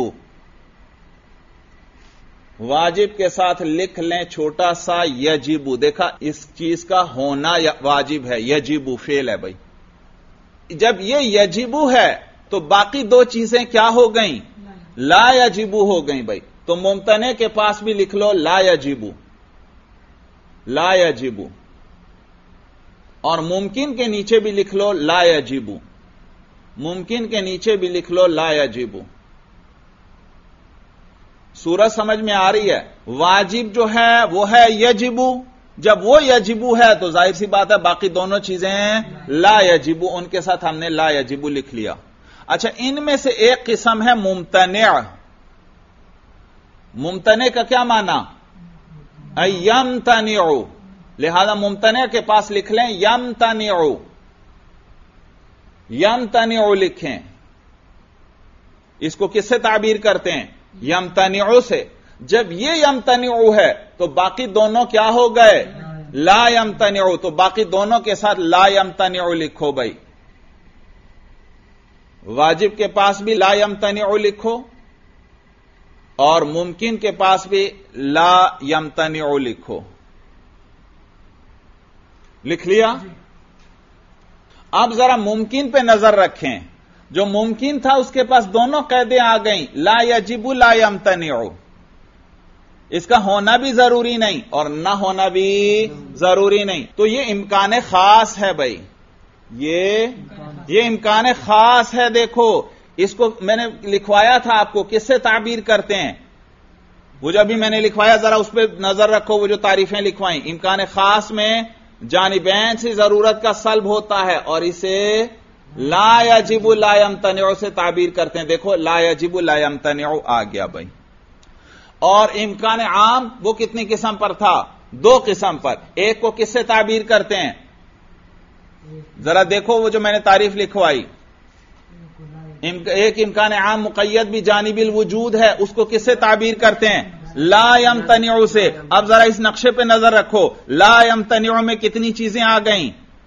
واجب کے ساتھ لکھ لیں چھوٹا سا یجب۔ دیکھا اس چیز کا ہونا واجب ہے، یجب فعل ہے بھائی۔ جب یہ یجب ہے تو باقی دو چیزیں کیا ہو گئیں؟ لا یجب ہو گئیں بھائی۔ تو ممتنع کے پاس بھی لکھ لو لا یجب، لا یجب، اور ممکن کے نیچے بھی لکھ لو لا یجب، ممکن کے نیچے بھی لکھ لو لا یجب۔ صورت سمجھ میں آ رہی ہے؟ واجب جو ہے وہ ہے یجب، جب وہ یجب ہے تو ظاہر سی بات ہے باقی دونوں چیزیں لا یجب، ان کے ساتھ ہم نے لا یجب لکھ لیا۔ اچھا، ان میں سے ایک قسم ہے ممتنع۔ ممتنع کا کیا معنی؟ یمتنع، لہذا ممتنع کے پاس لکھ لیں یمتنع، یمتنع لکھیں۔ اس کو کس سے تعبیر کرتے ہیں؟ یمتنع سے۔ جب یہ یمتنع ہے تو باقی دونوں کیا ہو گئے؟ لا یمتنع، تو باقی دونوں کے ساتھ لا یمتنع لکھو بھائی۔ واجب کے پاس بھی لا یمتنع لکھو اور ممکن کے پاس بھی لا یمتنع لکھو۔ لکھ لیا؟ اب ذرا ممکن پہ نظر رکھیں۔ جو ممکن تھا اس کے پاس دونوں قیدیں آ گئیں، لا یجب لا یمتنع۔ اس کا ہونا بھی ضروری نہیں اور نہ ہونا بھی ضروری نہیں، تو یہ امکان خاص ہے بھائی، یہ امکان خاص ہے۔ دیکھو اس کو میں نے لکھوایا تھا آپ کو، کس سے تعبیر کرتے ہیں؟ وہ جو ابھی میں نے لکھوایا ذرا اس پہ نظر رکھو، وہ جو تعریفیں لکھوائیں۔ امکان خاص میں جانبین سے ضرورت کا سلب ہوتا ہے اور اسے لا یجب لا یمتنع سے تعبیر کرتے ہیں۔ دیکھو لا یجب لا یمتنع آ گیا بھائی۔ اور امکان عام وہ کتنی قسم پر تھا؟ 2 قسم پر۔ ایک کو کس سے تعبیر کرتے ہیں؟ ذرا دیکھو وہ جو میں نے تعریف لکھوائی، ایک امکان عام مقید بھی جانب الوجود ہے، اس کو کس سے تعبیر کرتے ہیں؟ لا یمتنع سے۔ اب ذرا اس نقشے پہ نظر رکھو، لا یمتنع میں کتنی چیزیں آ گئیں؟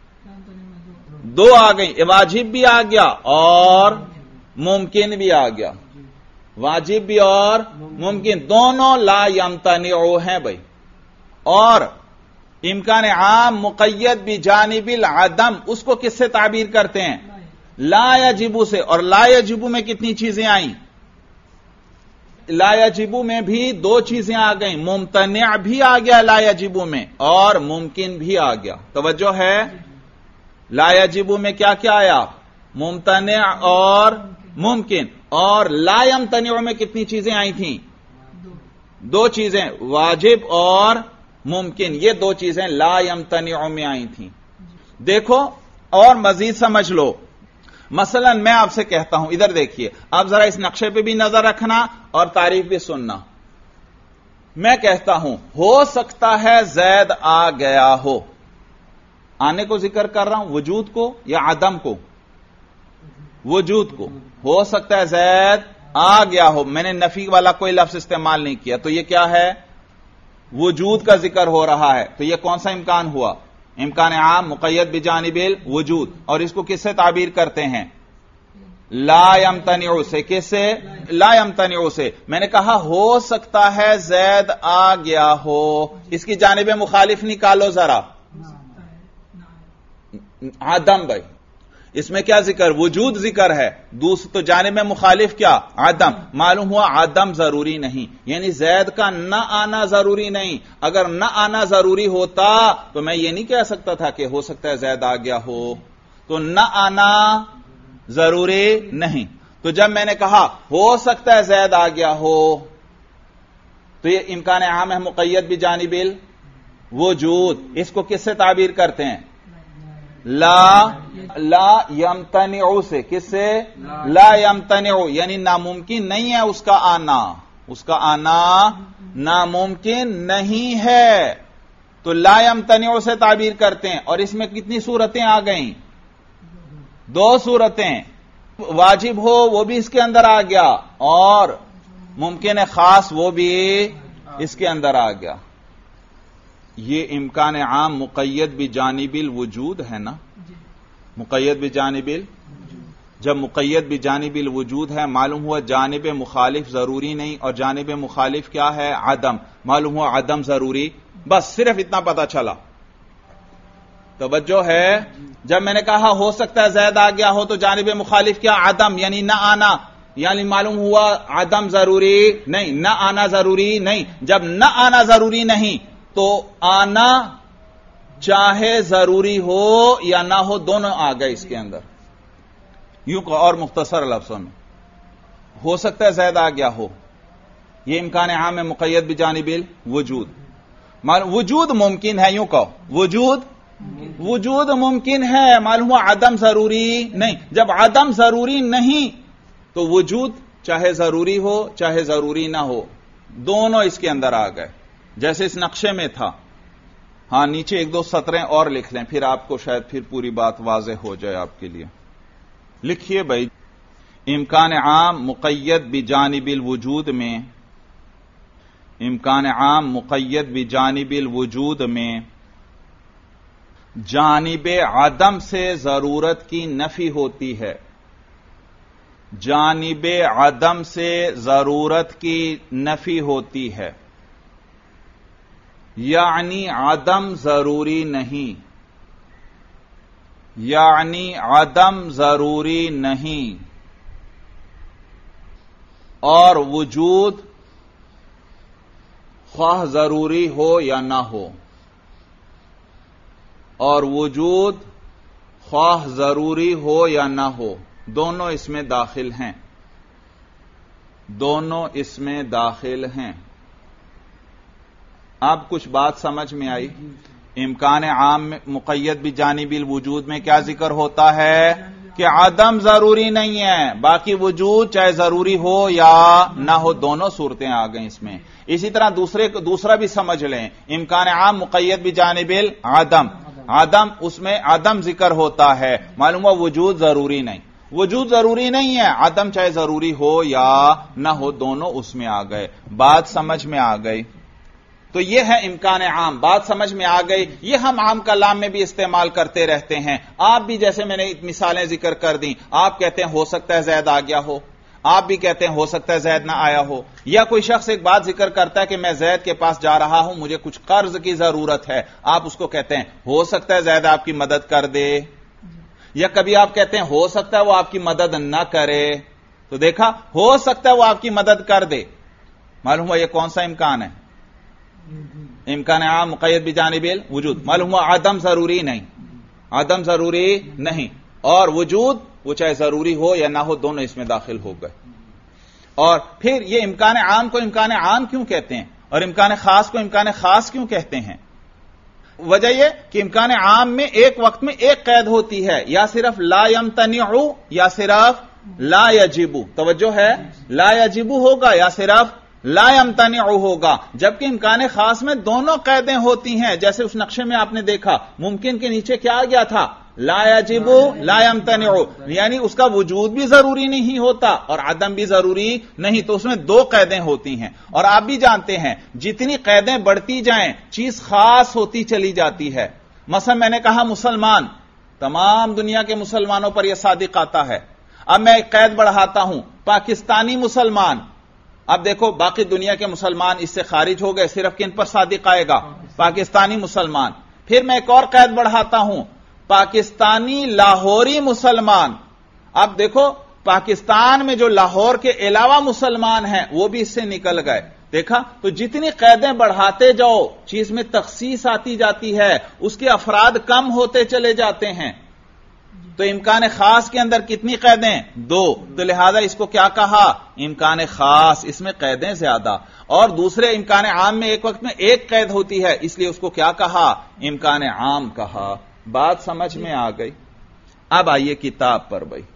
2 آ گئیں، واجب بھی آ گیا اور ممکن بھی آ گیا، واجب بھی اور ممکن دونوں لا یمتنع ہیں بھائی۔ اور امکان عام مقید بھی جانب العدم، اس کو کس سے تعبیر کرتے ہیں؟ لا یجب سے۔ اور لا یجب میں کتنی چیزیں آئیں؟ لا یجب میں بھی 2 چیزیں آ گئیں، ممتنع بھی آ گیا لا یجب میں اور ممکن بھی آ گیا۔ توجہ ہے؟ لا یجب میں کیا کیا آیا؟ ممتنع اور ممکن۔ اور لا یمتنع میں کتنی چیزیں آئی تھیں؟ 2 چیزیں، واجب اور ممکن، یہ 2 چیزیں لا یمتنع میں آئی تھیں۔ دیکھو اور مزید سمجھ لو، مثلا میں آپ سے کہتا ہوں، ادھر دیکھیے، آپ ذرا اس نقشے پہ بھی نظر رکھنا اور تعریف بھی سننا۔ میں کہتا ہوں ہو سکتا ہے زید آ گیا ہو، آنے کو ذکر کر رہا ہوں، وجود کو یا عدم کو؟ وجود کو۔ ہو سکتا ہے زید آ گیا ہو، میں نے نفی والا کوئی لفظ استعمال نہیں کیا، تو یہ کیا ہے؟ وجود کا ذکر ہو رہا ہے۔ تو یہ کون سا امکان ہوا؟ امکان عام مقید بجانب الوجود۔ اور اس کو کس سے تعبیر کرتے ہیں؟ لا یمتنع سے۔ کس سے؟ لا یمتنع سے۔ میں نے کہا ہو سکتا ہے زید آ گیا ہو، اس کی جانب مخالف نکالو ذرا، عدم بھائی۔ اس میں کیا ذکر؟ وجود ذکر ہے، تو جانب مخالف کیا؟ عدم۔ معلوم ہوا عدم ضروری نہیں، یعنی زید کا نہ آنا ضروری نہیں۔ اگر نہ آنا ضروری ہوتا تو میں یہ نہیں کہہ سکتا تھا کہ ہو سکتا ہے زید آ گیا ہو، تو نہ آنا ضروری نہیں۔ تو جب میں نے کہا ہو سکتا ہے زید آ گیا ہو، تو یہ امکان عام ہے مقید بجانب الوجود۔ اس کو کس سے تعبیر کرتے ہیں؟ لا یمتنع سے۔ کس سے؟ لا یمتنع، یعنی ناممکن نہیں ہے اس کا آنا، اس کا آنا ناممکن نہیں ہے۔ تو لا یمتنع سے تعبیر کرتے ہیں، اور اس میں کتنی صورتیں آ گئیں؟ 2 صورتیں. واجب ہو وہ بھی اس کے اندر آ گیا، اور ممکن خاص وہ بھی اس کے اندر آ گیا. یہ امکان عام مقید بجانب الوجود ہے نا؟ مقید بجانب جب مقید بجانب الوجود ہے، معلوم ہوا جانب مخالف ضروری نہیں، اور جانب مخالف کیا ہے؟ عدم. معلوم ہوا عدم ضروری. بس صرف اتنا پتا چلا. توجہ ہے؟ جب میں نے کہا ہو سکتا ہے زید آ گیا ہو تو جانب مخالف کیا؟ عدم، یعنی نہ آنا. یعنی معلوم ہوا عدم ضروری نہیں، نہ آنا ضروری نہیں. جب نہ آنا ضروری نہیں تو آنا چاہے ضروری ہو یا نہ ہو دونوں آ گئے اس کے اندر. یوں کہ اور مختصر لفظوں میں ہو سکتا ہے زید آ گیا ہو، یہ امکان عام میں مقید بجانب الوجود. وجود ممکن ہے، یوں کہو وجود ممکن ہے، معلوم ہوا عدم ضروری نہیں. جب عدم ضروری نہیں تو وجود چاہے ضروری ہو چاہے ضروری نہ ہو دونوں اس کے اندر آ گئے، جیسے اس نقشے میں تھا. ہاں نیچے 1-2 سطریں اور لکھ لیں، پھر آپ کو شاید پھر پوری بات واضح ہو جائے آپ کے لیے. لکھیے بھائی، امکان عام مقید بجانب الوجود میں، امکان عام مقید بجانب الوجود میں جانب عدم سے ضرورت کی نفی ہوتی ہے. جانب عدم سے ضرورت کی نفی ہوتی ہے، یعنی عدم ضروری نہیں، یعنی عدم ضروری نہیں، اور وجود خواہ ضروری ہو یا نہ ہو، اور وجود خواہ ضروری ہو یا نہ ہو دونوں اس میں داخل ہیں، دونوں اس میں داخل ہیں. اب کچھ بات سمجھ میں آئی؟ امکان عام مقید بجانب الوجود میں کیا ذکر ہوتا ہے کہ عدم ضروری نہیں ہے، باقی وجود چاہے ضروری ہو یا نہ ہو دونوں صورتیں آ گئیں اس میں. اسی طرح دوسرا بھی سمجھ لیں، امکان عام مقید بجانب العدم، عدم اس میں عدم ذکر ہوتا ہے، معلوم ہوا وجود ضروری نہیں. وجود ضروری نہیں ہے، عدم چاہے ضروری ہو یا نہ ہو دونوں اس میں آ گئے. بات سمجھ میں آ گئی؟ تو یہ ہے امکان عام. بات سمجھ میں آ گئی؟ یہ ہم عام کلام میں بھی استعمال کرتے رہتے ہیں. آپ بھی جیسے میں نے مثالیں ذکر کر دیں، آپ کہتے ہیں ہو سکتا ہے زید آ گیا ہو، آپ بھی کہتے ہیں ہو سکتا ہے زید نہ آیا ہو. یا کوئی شخص ایک بات ذکر کرتا ہے کہ میں زید کے پاس جا رہا ہوں، مجھے کچھ قرض کی ضرورت ہے، آپ اس کو کہتے ہیں ہو سکتا ہے زید آپ کی مدد کر دے. یا کبھی آپ کہتے ہیں ہو سکتا ہے وہ آپ کی مدد نہ کرے. تو دیکھا، ہو سکتا ہے وہ آپ کی مدد کر دے، معلوم ہوا یہ کون سا امکان ہے؟ امکان عام مقید بجانب الوجود. معلوم ہوا عدم ضروری نہیں، عدم ضروری نہیں، اور وجود وہ چاہے ضروری ہو یا نہ ہو دونوں اس میں داخل ہو گئے. اور پھر یہ امکان عام کو امکان عام کیوں کہتے ہیں اور امکان خاص کو امکان خاص کیوں کہتے ہیں؟ وجہ یہ کہ امکان عام میں ایک وقت میں ایک قید ہوتی ہے، یا صرف لا یمتنع یا صرف لا یجب. توجہ ہے؟ لا یجب ہوگا یا صرف لا یمتنع ہوگا. جبکہ امکان خاص میں دونوں قیدیں ہوتی ہیں، جیسے اس نقشے میں آپ نے دیکھا ممکن کے نیچے کیا آ گیا تھا؟ لا یجب لا یمتنع، یعنی اس کا وجود بھی ضروری نہیں ہوتا اور عدم بھی ضروری نہیں، تو اس میں 2 قیدیں ہوتی ہیں. اور آپ بھی جانتے ہیں جتنی قیدیں بڑھتی جائیں چیز خاص ہوتی چلی جاتی ہے. مثلا میں نے کہا مسلمان، تمام دنیا کے مسلمانوں پر یہ صادق آتا ہے. اب میں ایک قید بڑھاتا ہوں، پاکستانی مسلمان. اب دیکھو باقی دنیا کے مسلمان اس سے خارج ہو گئے، صرف کن پر صادق آئے گا؟ پاکستانی مسلمان. پھر میں ایک اور قید بڑھاتا ہوں، پاکستانی لاہوری مسلمان. اب دیکھو پاکستان میں جو لاہور کے علاوہ مسلمان ہیں وہ بھی اس سے نکل گئے. دیکھا؟ تو جتنی قیدیں بڑھاتے جاؤ چیز میں تخصیص آتی جاتی ہے، اس کے افراد کم ہوتے چلے جاتے ہیں. تو امکان خاص کے اندر کتنی قیدیں؟ 2. تو لہذا اس کو کیا کہا؟ امکان خاص. اس میں قیدیں زیادہ. اور دوسرے امکان عام میں ایک وقت میں ایک قید ہوتی ہے، اس لیے اس کو کیا کہا؟ امکان عام کہا. بات سمجھ میں آ گئی؟ اب آئیے کتاب پر. بھائی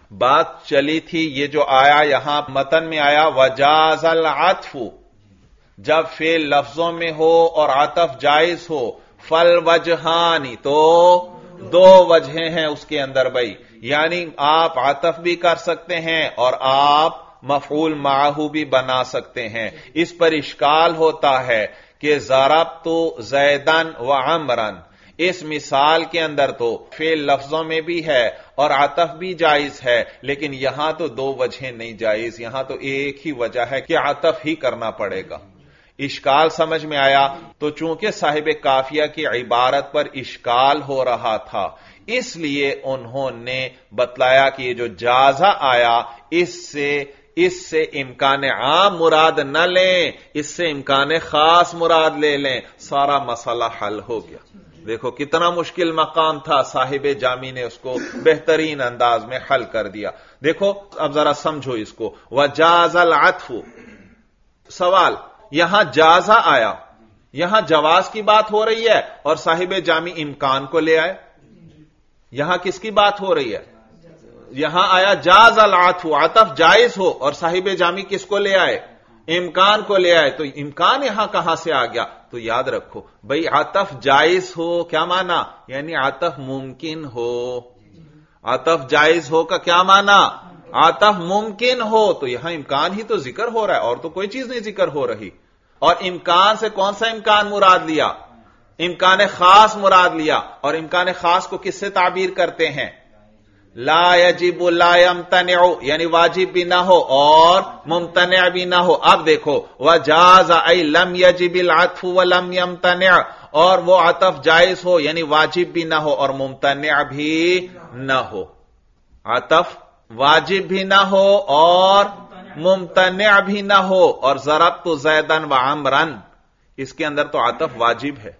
بات چلی تھی، یہ جو آیا یہاں متن میں آیا وجاز العطف، جب فعل لفظوں میں ہو اور عطف جائز ہو، فل وجہانی، تو دو وجہیں ہیں اس کے اندر بھائی، یعنی آپ عطف بھی کر سکتے ہیں اور آپ مفعول معہ بھی بنا سکتے ہیں۔ اس پر اشکال ہوتا ہے کہ ضربت زیدن و عمرن، اس مثال کے اندر تو فعل لفظوں میں بھی ہے اور عطف بھی جائز ہے، لیکن یہاں تو دو وجہیں نہیں جائز، یہاں تو ایک ہی وجہ ہے کہ عطف ہی کرنا پڑے گا۔ اشکال سمجھ میں آیا؟ تو چونکہ صاحب قافیہ کی عبارت پر اشکال ہو رہا تھا، اس لیے انہوں نے بتلایا کہ یہ جو جازہ آیا اس سے امکان عام مراد نہ لیں، اس سے امکان خاص مراد لے لیں، سارا مسئلہ حل ہو گیا۔ دیکھو کتنا مشکل مقام تھا، صاحب جامی نے اس کو بہترین انداز میں حل کر دیا۔ دیکھو اب ذرا سمجھو اس کو، وجاز العطف، سوال یہاں جازہ آیا، یہاں جواز کی بات ہو رہی ہے اور صاحب جامی امکان کو لے آئے۔ یہاں کس کی بات ہو رہی ہے؟ یہاں آیا جاز العطف، عطف جائز ہو، اور صاحب جامی کس کو لے آئے؟ امکان کو لے آئے۔ تو امکان یہاں کہاں سے آ گیا؟ تو یاد رکھو بھئی عطف جائز ہو کیا معنی؟ یعنی عطف ممکن ہو۔ عطف جائز ہو کا کیا معنی؟ عطف ممکن ہو۔ تو یہاں امکان ہی تو ذکر ہو رہا ہے اور تو کوئی چیز نہیں ذکر ہو رہی۔ اور امکان سے کون سا امکان مراد لیا؟ امکان خاص مراد لیا، اور امکان خاص کو کس سے تعبیر کرتے ہیں؟ لا یجب لا یمتنع، یعنی واجب بھی نہ ہو اور ممتنع بھی نہ ہو۔ اب دیکھو وجاز ای لم یجب العطف ولم یمتنع، اور وہ عطف جائز ہو یعنی واجب بھی نہ ہو اور ممتنع بھی نہ ہو۔ عطف واجب بھی نہ ہو اور ممتنع بھی نہ ہو، اور ضربت زیدن و عمرن، اس کے اندر تو عطف واجب ہے،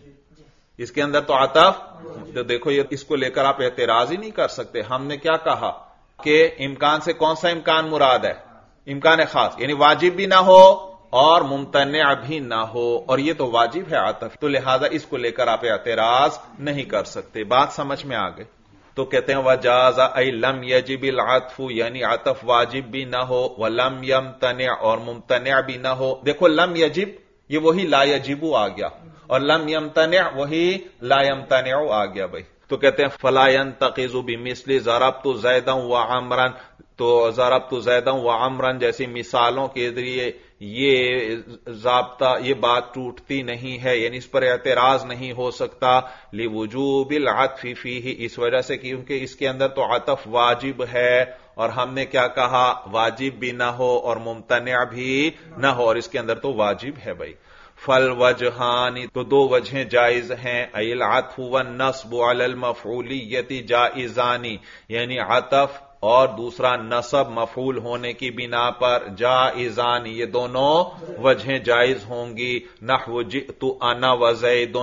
اس کے اندر تو عطف، تو دیکھو یہ اس کو لے کر آپ اعتراض ہی نہیں کر سکتے۔ ہم نے کیا کہا کہ امکان سے کون سا امکان مراد ہے؟ امکان خاص، یعنی واجب بھی نہ ہو اور ممتنع بھی نہ ہو، اور یہ تو واجب ہے عطف، تو لہذا اس کو لے کر آپ اعتراض نہیں کر سکتے۔ بات سمجھ میں آ گئی؟ تو کہتے ہیں وجاز ای لم یجب العطف، یعنی عطف واجب بھی نہ ہو، ولم یمتنع، اور ممتنع بھی نہ ہو۔ دیکھو لم یجب یہ وہی لا یجب آ گیا، اور لم یمتنع وہی لا یمتنع آ گیا بھائی۔ تو کہتے ہیں فلا ينتقض بمثل ضربت زیدا وعمرا، تو ضربت زیدا وعمرا جیسی مثالوں کے ذریعے یہ ضابطہ، یہ بات ٹوٹتی نہیں ہے، یعنی اس پر اعتراض نہیں ہو سکتا۔ لوجوب العطف فیہ، اس وجہ سے کیونکہ اس کے اندر تو عطف واجب ہے، اور ہم نے کیا کہا؟ واجب بھی نہ ہو اور ممتنع بھی نہ ہو، اور اس کے اندر تو واجب ہے بھائی۔ فل وجہانی، تو دو وجہیں جائز ہیں، ای العطف والنصب علی المفعولیت جائزانی، یعنی عطف اور دوسرا نصب مفعول ہونے کی بنا پر جائزان، یہ دونوں وجہیں جائز ہوں گی۔ نحو جئت انا وزید،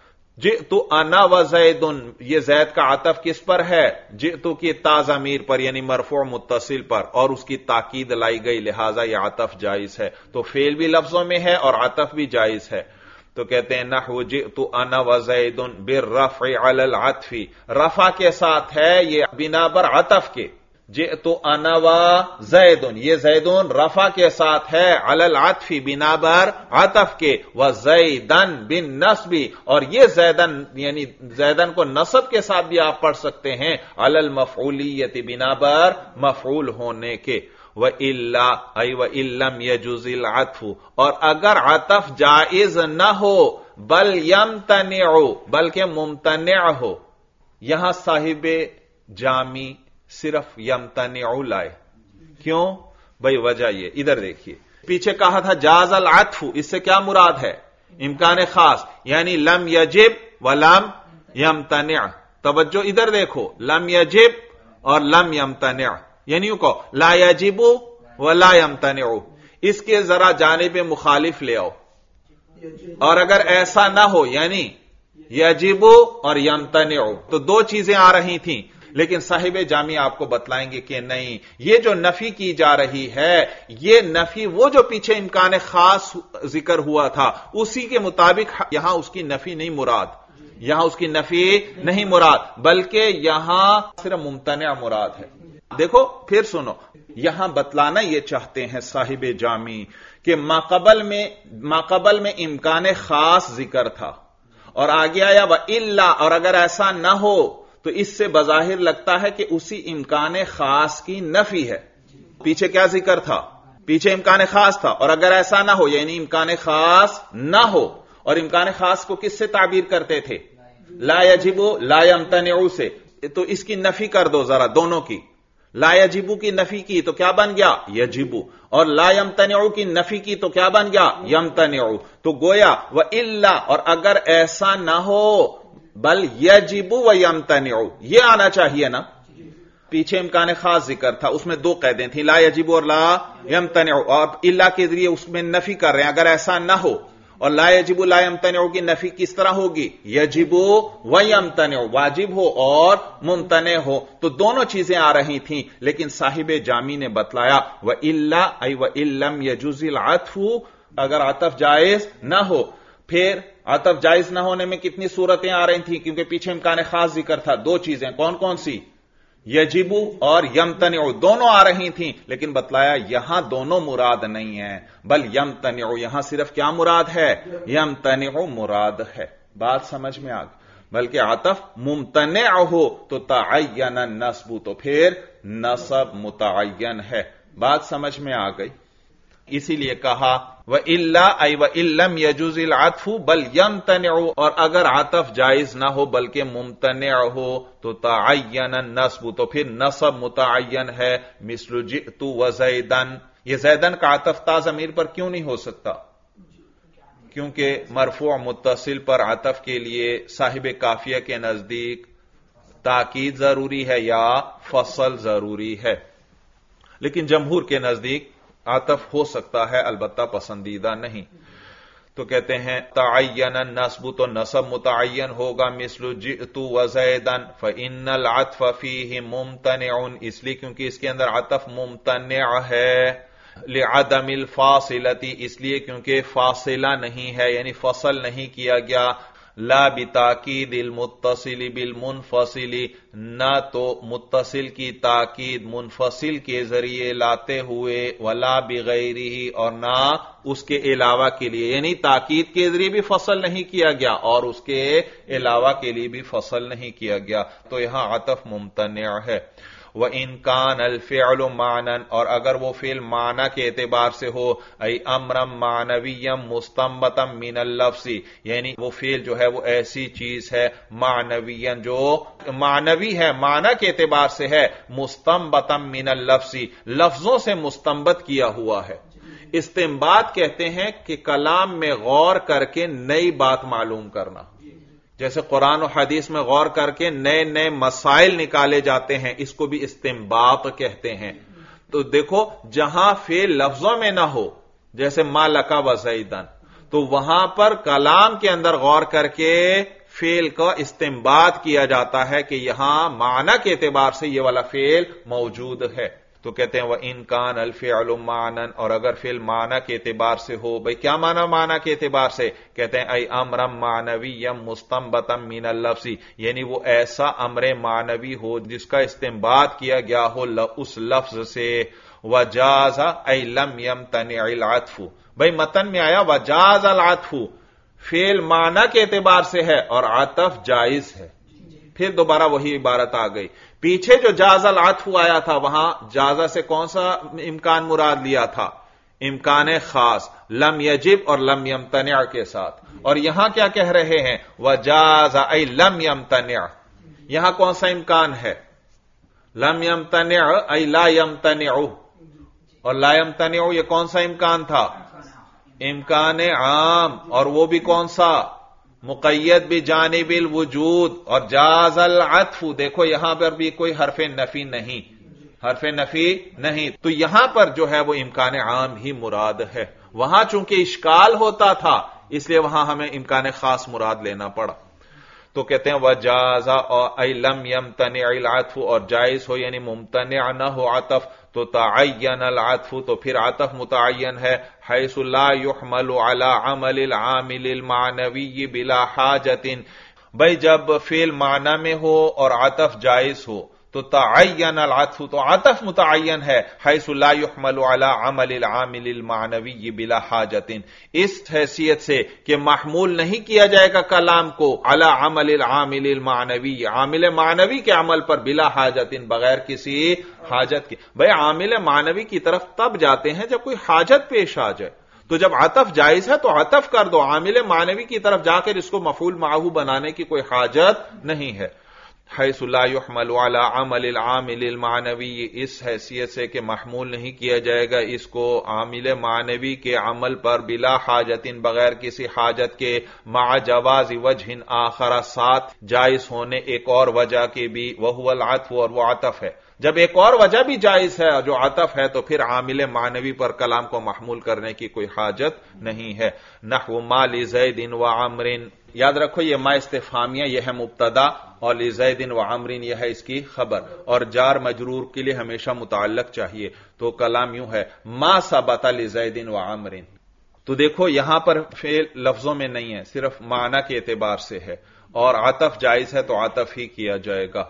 جئت انا وزید، یہ زید کا عطف کس پر ہے؟ جئت کی تا ضمیر پر، یعنی مرفوع متصل پر، اور اس کی تاکید لائی گئی، لہذا یہ عطف جائز ہے۔ تو فعل بھی لفظوں میں ہے اور عطف بھی جائز ہے۔ تو کہتے ہیں نحو جئت انا وزید بالرفع علی العطف، رفع کے ساتھ ہے یہ بنا بر عطف کے، جئت انا وزید، یہ زیدون رفع کے ساتھ ہے، علی العطف بنا بر عطف کے، وزیدن بالنصب، اور یہ زیدن یعنی زیدن کو نصب کے ساتھ بھی آپ پڑھ سکتے ہیں، علی المفعولیت بنا بر مفعول ہونے کے۔ وَإِلَّا أَيْ وَإِن لَّمْ يَجُزِ الْعَطْفُ، اور اگر عطف جائز نہ ہو بل یمتنع، بلکہ ممتنع ہو، یہاں صاحب جامی صرف یمتنع لائے، کیوں بھائی؟ وجہ یہ، ادھر دیکھیے پیچھے کہا تھا جاز العطف، اس سے کیا مراد ہے؟ امکان خاص، یعنی لم یجب ولم یمتنع۔ توجہ ادھر دیکھو، لم یجب اور لم یمتنع، یعنی یوں کہو لا یجب ولا یمتنع، اس کے ذرا جانب مخالف لے آؤ، اور اگر ایسا نہ ہو یعنی یجب اور یمتنع، تو دو چیزیں آ رہی تھیں، لیکن صاحب جامی آپ کو بتلائیں گے کہ نہیں، یہ جو نفی کی جا رہی ہے، یہ نفی وہ جو پیچھے امکان خاص ذکر ہوا تھا اسی کے مطابق یہاں اس کی نفی نہیں مراد، یہاں اس کی نفی نہیں مراد، بلکہ یہاں صرف ممتنع مراد ہے۔ دیکھو پھر سنو، یہاں بتلانا یہ چاہتے ہیں صاحب جامی کہ ماقبل میں امکان خاص ذکر تھا اور آگے آیا وَإِلَّا، اور اگر ایسا نہ ہو تو اس سے بظاہر لگتا ہے کہ اسی امکان خاص کی نفی ہے. پیچھے کیا ذکر تھا؟ پیچھے امکان خاص تھا، اور اگر ایسا نہ ہو یعنی امکان خاص نہ ہو. اور امکان خاص کو کس سے تعبیر کرتے تھے؟ لا یجب لا یمتنع سے. تو اس کی نفی کر دو ذرا، دونوں کی. لا یجب کی نفی کی تو کیا بن گیا؟ یجب. اور لا یمتنع کی نفی کی تو کیا بن گیا؟ یمتنع. تو گویا وَإِلَّا، اور اگر ایسا نہ ہو بل یجب و یمتنع، یہ آنا چاہیے نا. پیچھے امکان خاص ذکر تھا، اس میں دو قیدیں تھیں، لا یجب اور لا یمتنع. اور الا کے ذریعے اس میں نفی کر رہے ہیں اگر ایسا نہ ہو. اور لا یجب لا یمتنع کی نفی کس طرح ہوگی؟ یجب و یمتنع، واجب ہو اور ممتنع ہو. تو دونوں چیزیں آ رہی تھیں، لیکن صاحب جامی نے بتلایا وَإِلَّا أَيْ وَإِن لَّمْ يَجُزِ الْعَطْفُ، اگر عطف جائز نہ ہو. پھر عطف جائز نہ ہونے میں کتنی صورتیں آ رہی تھیں؟ کیونکہ پیچھے امکان خاص ذکر تھا. دو چیزیں کون کون سی؟ یجب اور یمتنع، دونوں آ رہی تھیں، لیکن بتلایا یہاں دونوں مراد نہیں ہیں بل یمتنع. یہاں صرف کیا مراد ہے؟ یمتنع مراد ہے. بات سمجھ میں آ گئی. بلکہ عطف ممتنع ہو تو تعین النصب، تو پھر نصب متعین ہے. بات سمجھ میں آ گئی. اسی لیے کہا وَإِلَّا أَيْ وَإِن لَّمْ يَجُزِ الْعَطْفُ بَلْ يَمْتَنِعُ، اور اگر عطف جائز نہ ہو بلکہ ممتنع ہو تو تعین النصب، تو پھر نصب متعین ہے. مثل جئت وزیدن، یہ زیدن کا عطف تا ضمیر پر کیوں نہیں ہو سکتا؟ کیونکہ مرفوع متصل پر عطف کے لیے صاحب قافیہ کے نزدیک تاکید ضروری ہے یا فصل ضروری ہے. لیکن جمہور کے نزدیک عطف ہو سکتا ہے، البتہ پسندیدہ نہیں. تو کہتے ہیں تعین النصب، تو نصب متعین ہوگا. مثل جئت وزیدن فإن العطف فیہ ممتنع، اس لیے کیونکہ اس کے اندر عطف ممتنع ہے. لعدم الفاصلۃ، اس لیے کیونکہ فاصلہ نہیں ہے یعنی فصل نہیں کیا گیا. لا بتاکید المتصل بالمنفصل، نہ تو متصل کی تاکید منفصل کے ذریعے لاتے ہوئے، ولا بغیرہ، اور نہ اس کے علاوہ کے لیے، یعنی تاکید کے ذریعے بھی فصل نہیں کیا گیا اور اس کے علاوہ کے لیے بھی فصل نہیں کیا گیا. تو یہاں عطف ممتنع ہے. وَإِن كَانَ الْفِعْلُ مَعْنًا، اور اگر وہ فعل معنی کے اعتبار سے ہو، اَيْ أَمْرًا مَعْنَوِيًّا مُسْتَنبَطًا مِنَ اللَّفْظِ، یعنی وہ فعل جو ہے وہ ایسی چیز ہے معنویًا جو معنوی ہے، معنی کے اعتبار سے ہے، مُسْتَنبَطًا مِنَ اللَّفْظِ، لفظوں سے مستنبط کیا ہوا ہے. استنباط کہتے ہیں کہ کلام میں غور کر کے نئی بات معلوم کرنا. جیسے قرآن و حدیث میں غور کر کے نئے نئے مسائل نکالے جاتے ہیں، اس کو بھی استنباط کہتے ہیں. تو دیکھو جہاں فعل لفظوں میں نہ ہو، جیسے ما لک و زیدن، تو وہاں پر کلام کے اندر غور کر کے فعل کا استنباط کیا جاتا ہے کہ یہاں معنی کے اعتبار سے یہ والا فعل موجود ہے. تو کہتے ہیں وَإِن كَانَ الْفِعْلُ مَعْنًا، اور اگر فعل معنی کے اعتبار سے ہو. بھئی کیا معنی کے اعتبار سے؟ کہتے ہیں اَيْ أَمْرًا مَعْنَوِيًّا مُسْتَنبَطًا مِنَ اللَّفْظِ، یعنی وہ ایسا امر معنوی ہو جس کا استنباط کیا گیا ہو اس لفظ سے. وَجَازَ أَيْ لَمْ يَمْتَنِعِ الْعَطْفُ، بھئی متن میں آیا وَجَازَ الْعَطْفُ، فعل معنی کے اعتبار سے ہے اور عطف جائز ہے. پھر دوبارہ وہی عبارت آ گئی. پیچھے جو جاز العطف آیا تھا وہاں جازہ سے کون سا امکان مراد لیا تھا؟ امکان خاص، لم یجب اور لم یمتنع کے ساتھ. اور یہاں کیا کہہ رہے ہیں؟ وجاز ای لم یمتنع، یہاں کون سا امکان ہے؟ لم یمتنع ای لا یمتنع، اور لا یمتنع یہ کون سا امکان تھا؟ امکان عام، اور وہ بھی کون سا؟ مقید بجانب الوجود. اور جاز العطف، دیکھو یہاں پر بھی کوئی حرف نفی نہیں، حرف نفی نہیں. تو یہاں پر جو ہے وہ امکان عام ہی مراد ہے. وہاں چونکہ اشکال ہوتا تھا اس لیے وہاں ہمیں امکان خاص مراد لینا پڑا. تو کہتے ہیں وجاز ای لم یمتنع العطف، اور جائز ہو یعنی ممتنع نہ ہو عطف، تو تعین العطف، تو پھر عطف متعین ہے. حیث لا يحمل على عمل العامل المعنوی بلا حاجت، بھئی جب فعل معنی میں ہو اور عطف جائز ہو تو تعین العطف تو عطف متعین ہے، حیث لا يحمل على عمل العامل المعنوی بلا حاجت، اس حیثیت سے کہ محمول نہیں کیا جائے گا کلام کو علی عمل العامل المعنوی، عامل معنوی کے عمل پر بلا حاجت، بغیر کسی حاجت کے۔ بھئی عامل معنوی کی طرف تب جاتے ہیں جب کوئی حاجت پیش آ جائے، تو جب عطف جائز ہے تو عطف کر دو، عامل معنوی کی طرف جا کر اس کو مفعول معہ بنانے کی کوئی حاجت نہیں ہے۔ حیث لا يحمل على عمل العامل المعنوی، اس حیثیت سے کہ محمول نہیں کیا جائے گا اس کو عامل معنوی کے عمل پر بلا حاجت، بغیر کسی حاجت کے، مع جواز وجہ آخر، ساتھ جائز ہونے ایک اور وجہ کے بھی، وہو العطف، اور وہ عطف ہے۔ جب ایک اور وجہ بھی جائز ہے جو عطف ہے تو پھر عامل معنوی پر کلام کو محمول کرنے کی کوئی حاجت نہیں ہے۔ نحو ما لزید و عمر، یاد رکھو یہ ما استفہامیہ یہ ہے مبتدا، اور لزید و عمر یہ ہے اس کی خبر، اور جار مجرور کے لیے ہمیشہ متعلق چاہیے، تو کلام یوں ہے ما ثبت لزید و عمر۔ تو دیکھو یہاں پر فعل لفظوں میں نہیں ہے، صرف معنی کے اعتبار سے ہے، اور عطف جائز ہے تو عطف ہی کیا جائے گا۔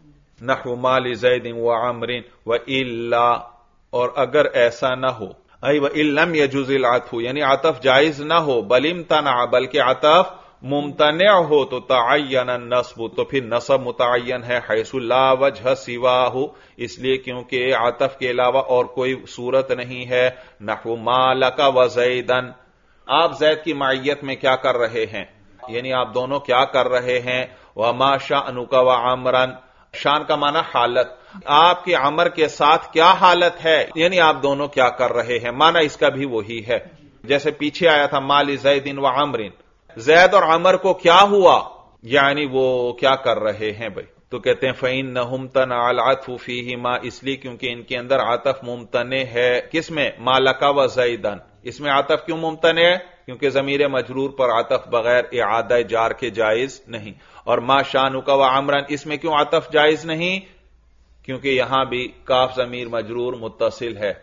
نحو ما لزید و عمر و الا، اور اگر ایسا نہ ہو، ای و ان لم یجوز العطف، یعنی عطف جائز نہ ہو، بل امتنع، بلکہ عطف ممتنع ہو، تو تعین النصب، تو پھر نصب متعین ہے، حیث لا وجہ سواہ، اس لیے کیونکہ عطف کے علاوہ اور کوئی صورت نہیں ہے۔ نحو ما لک و زیدن، آپ زید کی معیت میں کیا کر رہے ہیں، یعنی آپ دونوں کیا کر رہے ہیں، وما شأنک و عمرا، شان کا معنی حالت، آپ کے عمر کے ساتھ کیا حالت ہے، یعنی آپ دونوں کیا کر رہے ہیں، معنی اس کا بھی وہی ہے جیسے پیچھے آیا تھا ما لزید و عمر، زید اور عمر کو کیا ہوا، یعنی وہ کیا کر رہے ہیں بھائی۔ تو کہتے ہیں فَإِنَّهُ امْتَنَعَ الْعَطْفُ فِيهِمَا، اس لیے کیونکہ ان کے اندر عطف ممتنع ہے، کس میں، ما لک و زیدن، اس میں عطف کیوں ممتنع ہے، کیونکہ ضمیر مجرور پر عطف بغیر اعادہ جار کے جائز نہیں، اور ما شانک و عمرن، اس میں کیوں عطف جائز نہیں، کیونکہ یہاں بھی کاف ضمیر مجرور متصل ہے۔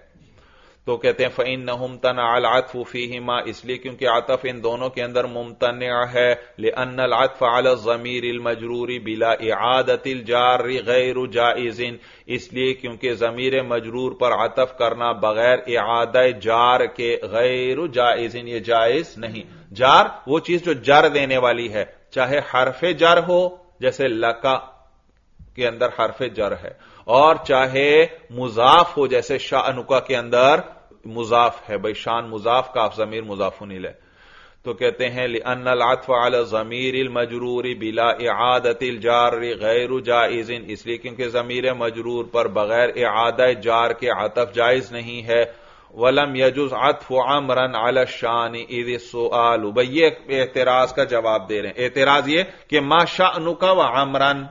تو کہتے ہیں فَإِنَّهُ امْتَنَعَ الْعَطْفُ فِيهِمَا، اس لیے کیونکہ عطف ان دونوں کے اندر ممتنع ہے، لِأَنَّ الْعَطْفَ عَلَى الضَّمِيرِ الْمَجْرُورِ بِلَا إِعَادَةِ الْجَارِ غَيْرُ جَائِزٍ، اس لیے کیونکہ ضمیر مجرور پر عطف کرنا بغیر اعادہ جار کے غیر جائز، یہ جائز نہیں۔ جار وہ چیز جو جر دینے والی ہے، چاہے حرف جر ہو جیسے لکا کے اندر حرف جر ہے، اور چاہے مضاف ہو جیسے شأنک کے اندر مضاف ہے، بھئی شان مضاف، کاف ضمیر مضاف الیہ۔ تو کہتے ہیں لِأَنَّ الْعَطْفَ عَلَى الضَّمِيرِ الْمَجْرُورِ بِلَا إِعَادَةِ الْجَارِ غَيْرُ جَائِزٍ، اس لیے کیونکہ ضمیر مجرور پر بغیر اعادہ جار کے عطف جائز نہیں ہے۔ وَلَمْ يَجُزْ عَطْفُ عَمْرًا عَلَى الشَّانِ إِذِ السُّؤَالُ، بھئی یہ اعتراض کا جواب دے رہے ہیں۔ اعتراض یہ کہ ما شأنک و عمرًا،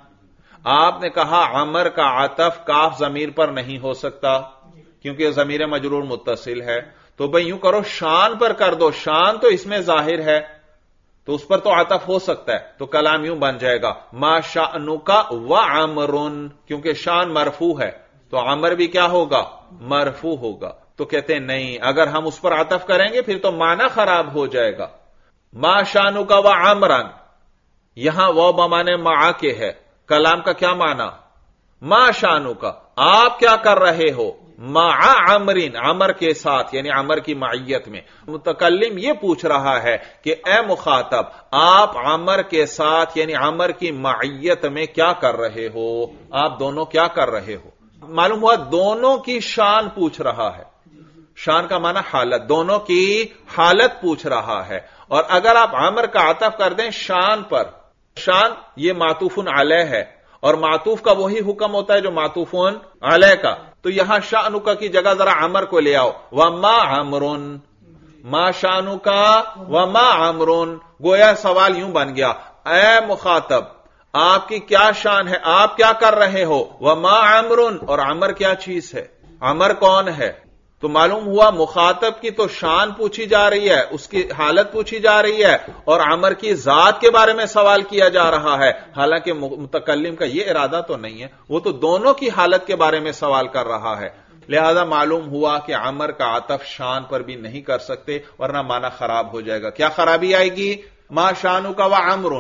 آپ نے کہا عمر کا عطف کاف ضمیر پر نہیں ہو سکتا کیونکہ ضمیر مجرور متصل ہے، تو بھئی یوں کرو شان پر کر دو، شان تو اس میں ظاہر ہے تو اس پر تو عطف ہو سکتا ہے، تو کلام یوں بن جائے گا ما شأنک و عمر، کیونکہ شان مرفوع ہے تو عمر بھی کیا ہوگا، مرفوع ہوگا۔ تو کہتے ہیں نہیں، اگر ہم اس پر عطف کریں گے پھر تو معنی خراب ہو جائے گا۔ ما شأنک و عمرا، یہاں وہ بمانے مع کے ہے، کلام کا کیا معنی، ما شأنک، آپ کیا کر رہے ہو، مع عمرین، عمر کے ساتھ، یعنی عمر کی معیت میں۔ متکلم یہ پوچھ رہا ہے کہ اے مخاطب، آپ عمر کے ساتھ یعنی عمر کی معیت میں کیا کر رہے ہو، آپ دونوں کیا کر رہے ہو۔ معلوم ہوا دونوں کی شان پوچھ رہا ہے، شان کا معنی حالت، دونوں کی حالت پوچھ رہا ہے، اور اگر آپ عمر کا عطف کر دیں شان پر، شان یہ معطوف علیہ ہے، اور معطوف کا وہی حکم ہوتا ہے جو معطوف علیہ کا، تو یہاں شأنک کی جگہ ذرا عمر کو لے آؤ، وما عمرن، ما شأنک وما عمرن، گویا سوال یوں بن گیا اے مخاطب آپ کی کیا شان ہے، آپ کیا کر رہے ہو، وما عمرن، اور عمر کیا چیز ہے، عمر کون ہے۔ تو معلوم ہوا مخاطب کی تو شان پوچھی جا رہی ہے، اس کی حالت پوچھی جا رہی ہے، اور عمر کی ذات کے بارے میں سوال کیا جا رہا ہے، حالانکہ متکلم کا یہ ارادہ تو نہیں ہے، وہ تو دونوں کی حالت کے بارے میں سوال کر رہا ہے۔ لہذا معلوم ہوا کہ عمر کا عطف شان پر بھی نہیں کر سکتے ورنہ معنی خراب ہو جائے گا۔ کیا خرابی آئے گی، ما شانک و عمرن،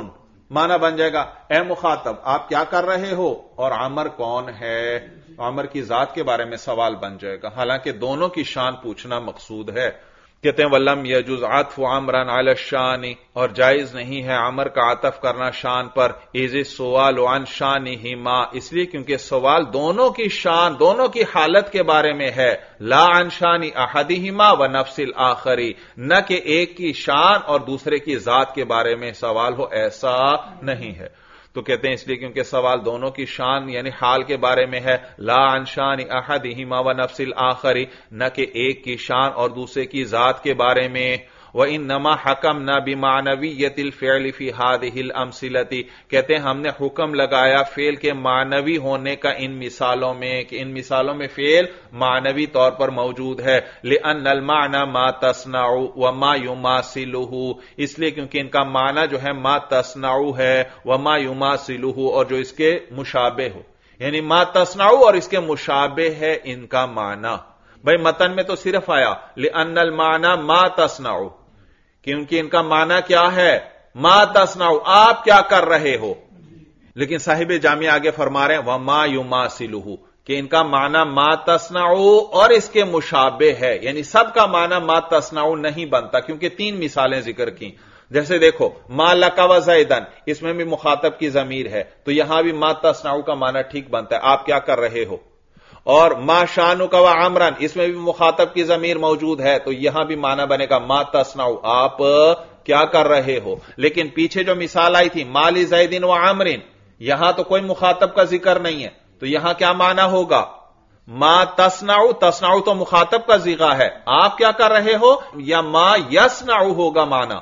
معنی بن جائے گا اے مخاطب آپ کیا کر رہے ہو، اور عمر کون ہے، عمر کی ذات کے بارے میں سوال بن جائے گا، حالانکہ دونوں کی شان پوچھنا مقصود ہے۔ کہتے ہیں وَلَمْ يَجُزْ عَطْفُ عَمْرًا عَلَى الشَّانِ، اور جائز نہیں ہے عمر کا عطف کرنا شان پر، اِذِ السُّؤَالُ عَنْ شَانِهِمَا، اس لیے کیونکہ سوال دونوں کی شان، دونوں کی حالت کے بارے میں ہے، لا عن شان احدہما ونفس الآخر، نہ کہ ایک کی شان اور دوسرے کی ذات کے بارے میں سوال ہو، ایسا نہیں ہے۔ تو کہتے ہیں اس لیے کیونکہ سوال دونوں کی شان یعنی حال کے بارے میں ہے، لا عن شان احدہما ونفس الآخر، نہ کہ ایک کی شان اور دوسرے کی ذات کے بارے میں۔ وَإِنَّمَا حَكَمْنَا بِمَعْنَوِيَّةِ الْفِعْلِ فِي هَذِهِ الْأَمْثِلَةِ، کہتے ہیں ہم نے حکم لگایا فعل کے معنوی ہونے کا ان مثالوں میں، کہ ان مثالوں میں فعل معنوی طور پر موجود ہے، لِأَنَّ الْمَعْنَى مَا تَصْنَعُ وَمَا يُمَاثِلُهُ، اس لیے کیونکہ ان کا معنی جو ہے ما تصنع ہے، وما يماثلہ، اور جو اس کے مشابہ ہو، یعنی ما تصنع اور اس کے مشابہ ہے ان کا معنی۔ بھئی متن میں تو صرف آیا لِأَنَّ الْمَعْنَى مَا تَصْنَعُ، کیونکہ ان کا معنی کیا ہے، ما تصنع آپ کیا کر رہے ہو، لیکن صاحب جامعہ آگے فرما رہے ہیں وما یماثلہ، کہ ان کا معنی ما تصنع اور اس کے مشابہ ہے، یعنی سب کا معنی ما تصنع نہیں بنتا، کیونکہ تین مثالیں ذکر کی۔ جیسے دیکھو ما لک و زیدن، اس میں بھی مخاطب کی ضمیر ہے، تو یہاں بھی ما تصنع کا معنی ٹھیک بنتا ہے، آپ کیا کر رہے ہو۔ اور ما شانک و عمرن، اس میں بھی مخاطب کی ضمیر موجود ہے، تو یہاں بھی معنی بنے گا ما تصنع آپ کیا کر رہے ہو۔ لیکن پیچھے جو مثال آئی تھی ما لزید و عمرن، یہاں تو کوئی مخاطب کا ذکر نہیں ہے، تو یہاں کیا معنی ہوگا، ما تصنع، تصنع تو مخاطب کا صیغہ ہے، آپ کیا کر رہے ہو، یا ما یصنع ہوگا معنی،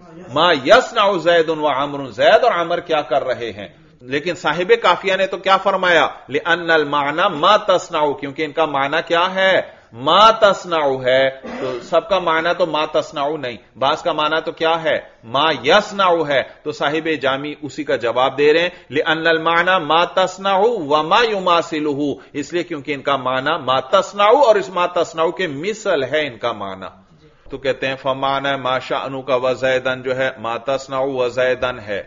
ما یصنع زید و عمر، زید اور عمر کیا کر رہے ہیں۔ لیکن صاحب کافیہ نے تو کیا فرمایا، لِأَنَّ الْمَعْنَى مَا تَصْنَعُ، کیونکہ ان کا معنی کیا ہے، ما تصنع ہے، تو سب کا معنی تو ما تصنع نہیں، بعض کا معنی تو کیا ہے، ما یصنع ہے، تو صاحب جامی اسی کا جواب دے رہے ہیں لِأَنَّ الْمَعْنَى مَا تَصْنَعُ وَمَا يُمَاثِلُهُ، اس لیے کیونکہ ان کا معنی ما تصنع اور اس ما تصنع کے مثل ہے ان کا معنی۔ تو کہتے ہیں فمعنی ما شأنک و زیدن جو ہے ما تصنع و زیدن ہے،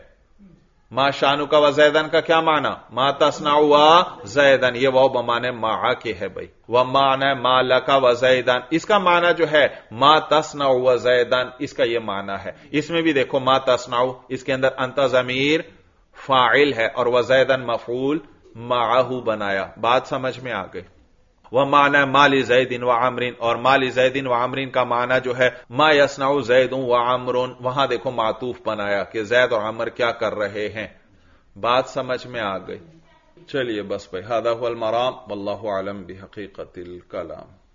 ما شانک و زیدن کا کیا معنی، ما تصنع و زیدن، یہ وہ بمانے ما کے ہے بھائی، ومعنی ما لک و زیدن، اس کا معنی جو ہے ما تصنع و زیدن، اس کا یہ معنی ہے۔ اس میں بھی دیکھو ما تصنع، اس کے اندر انت ضمیر فاعل ہے اور و زیدن مفعول معہ بنایا، بات سمجھ میں آ گئی۔ ومعنی ما لزید و عمرن، اور ما لزید و عمرن کا معنی جو ہے ما یصنع زید و عمر، وہاں دیکھو معطوف بنایا کہ زید اور عمر کیا کر رہے ہیں، بات سمجھ میں آ گئی۔ چلیے بس بھائی، ھذا ھو المرام واللہ اعلم بحقیقت الکلام۔